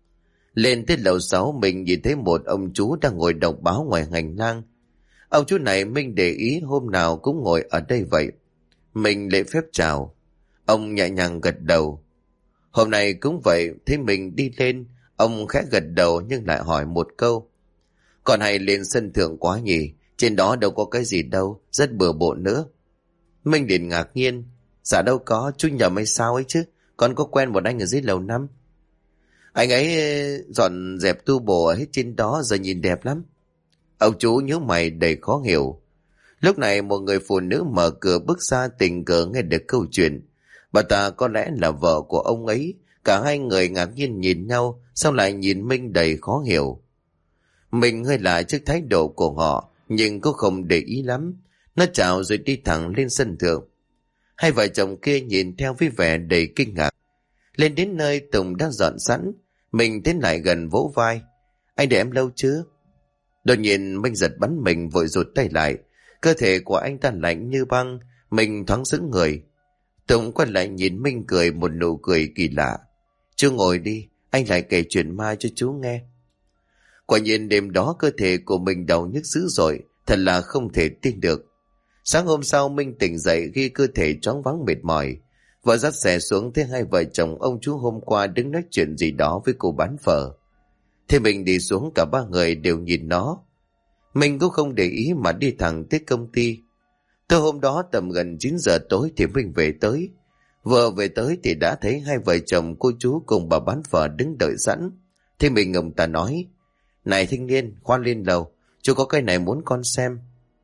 Lên tới lầu 6, mình nhìn thấy một ông chú đang ngồi đọc báo ngoài hành lang. Ông chú này mình để ý hôm nào cũng ngồi ở đây vậy. Mình lễ phép chào. Ông nhẹ nhàng gật đầu. Hôm nay cũng vậy, thấy mình đi lên, ông khẽ gật đầu nhưng lại hỏi một câu: còn hay lên sân thượng quá nhỉ? Trên đó đâu có cái gì đâu, rất bừa bộn nữa. Mình liền ngạc nhiên: dạ đâu có, chú nhầm hay sao ấy chứ? Con có quen một anh ở dưới lầu 5. Anh ấy dọn dẹp tu bổ hết trên đó, giờ nhìn đẹp lắm. Ông chú nhíu mày đầy khó hiểu. Lúc này một người phụ nữ mở cửa bước ra, tình cờ nghe được câu chuyện. Bà ta có lẽ là vợ của ông ấy. Cả hai người ngạc nhiên nhìn nhau, xong lại nhìn Minh đầy khó hiểu. Mình hơi lạ trước thái độ của họ, nhưng cũng không để ý lắm. Nó chào rồi đi thẳng lên sân thượng. Hai vợ chồng kia nhìn theo với vẻ đầy kinh ngạc. Lên đến nơi Tùng đã dọn sẵn, mình tiến lại gần vỗ vai: anh để em lâu chưa? Đột nhiên Minh giật bắn mình, vội rụt tay lại. Cơ thể của anh ta lạnh như băng, mình thoáng sững người. Tùng quay lại nhìn Minh cười một nụ cười kỳ lạ: chú ngồi đi, anh lại kể chuyện ma cho chú nghe. Quả nhiên đêm đó cơ thể của mình đau nhức dữ dội, thật là không thể tin được. Sáng hôm sau Minh tỉnh dậy khi cơ thể choáng váng mệt mỏi. Vợ dắt xe xuống thấy hai vợ chồng ông chú hôm qua đứng nói chuyện gì đó với cô bán phở. Thế mình đi xuống, cả ba người đều nhìn nó. Mình cũng không để ý mà đi thẳng tới công ty. Từ hôm đó tầm gần 9 giờ tối thì mình về tới. Vừa về tới thì đã thấy hai vợ chồng cô chú cùng bà bán phở đứng đợi sẵn. Thế mình ông ta nói: này thanh niên, khoan lên lầu, chú có cái này muốn con xem.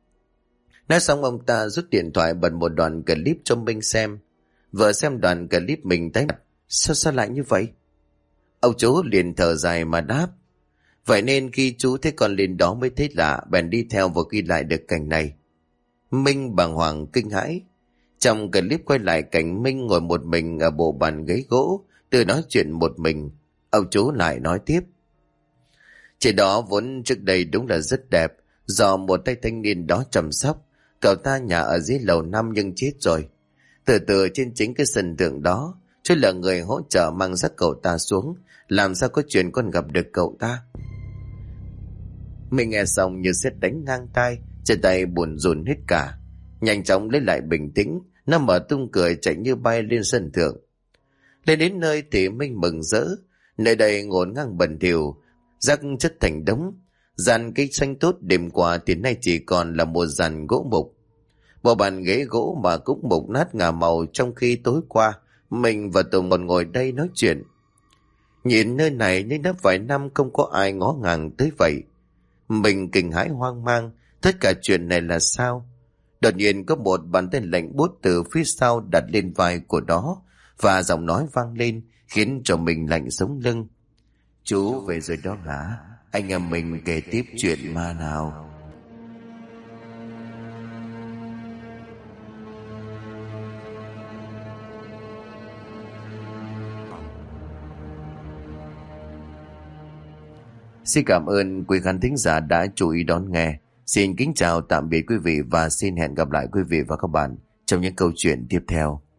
Nói xong ông ta rút điện thoại bật một đoạn clip cho Minh xem. Vừa xem đoạn clip mình tái mặt: sao lại như vậy? Ông chú liền thở dài mà đáp: vậy nên khi chú thấy con lên đó mới thấy lạ, bèn đi theo và ghi lại được cảnh này. Minh bàng hoàng kinh hãi. Trong clip quay lại cảnh Minh ngồi một mình ở bộ bàn ghế gỗ, tự nói chuyện một mình. Ông chú lại nói tiếp: trên đó vốn trước đây đúng là rất đẹp, do một tay thanh niên đó chăm sóc. Cậu ta nhà ở dưới lầu 5 nhưng chết rồi. Từ từ trên chính cái sân thượng đó, chú là người hỗ trợ mang dắt cậu ta xuống. Làm sao có chuyện con gặp được cậu ta? Mình nghe xong như sét đánh ngang tai, chân tay buồn rùn hết cả. Nhanh chóng lấy lại bình tĩnh, nó mở tung cười chạy như bay lên sân thượng. Lên đến nơi thì Minh mừng rỡ. Nơi đây ngổn ngang bẩn thỉu, rác chất thành đống. Dàn cây xanh tốt đêm qua thì nay chỉ còn là một dàn gỗ mục. Bộ bàn ghế gỗ mà cũng mục nát ngả màu, trong khi tối qua mình và Tùng còn ngồi đây nói chuyện. Nhìn nơi này nên đã vài năm không có ai ngó ngàng tới vậy. Mình kinh hãi hoang mang, tất cả chuyện này là sao? Đột nhiên có một bàn tay lạnh buốt từ phía sau đặt lên vai của nó, và giọng nói vang lên khiến cho mình lạnh sống lưng. Chú về rồi đó hả? Anh em mình kể tiếp chuyện ma nào. Xin cảm ơn quý khán thính giả đã chú ý đón nghe. Xin kính chào tạm biệt quý vị và xin hẹn gặp lại quý vị và các bạn trong những câu chuyện tiếp theo.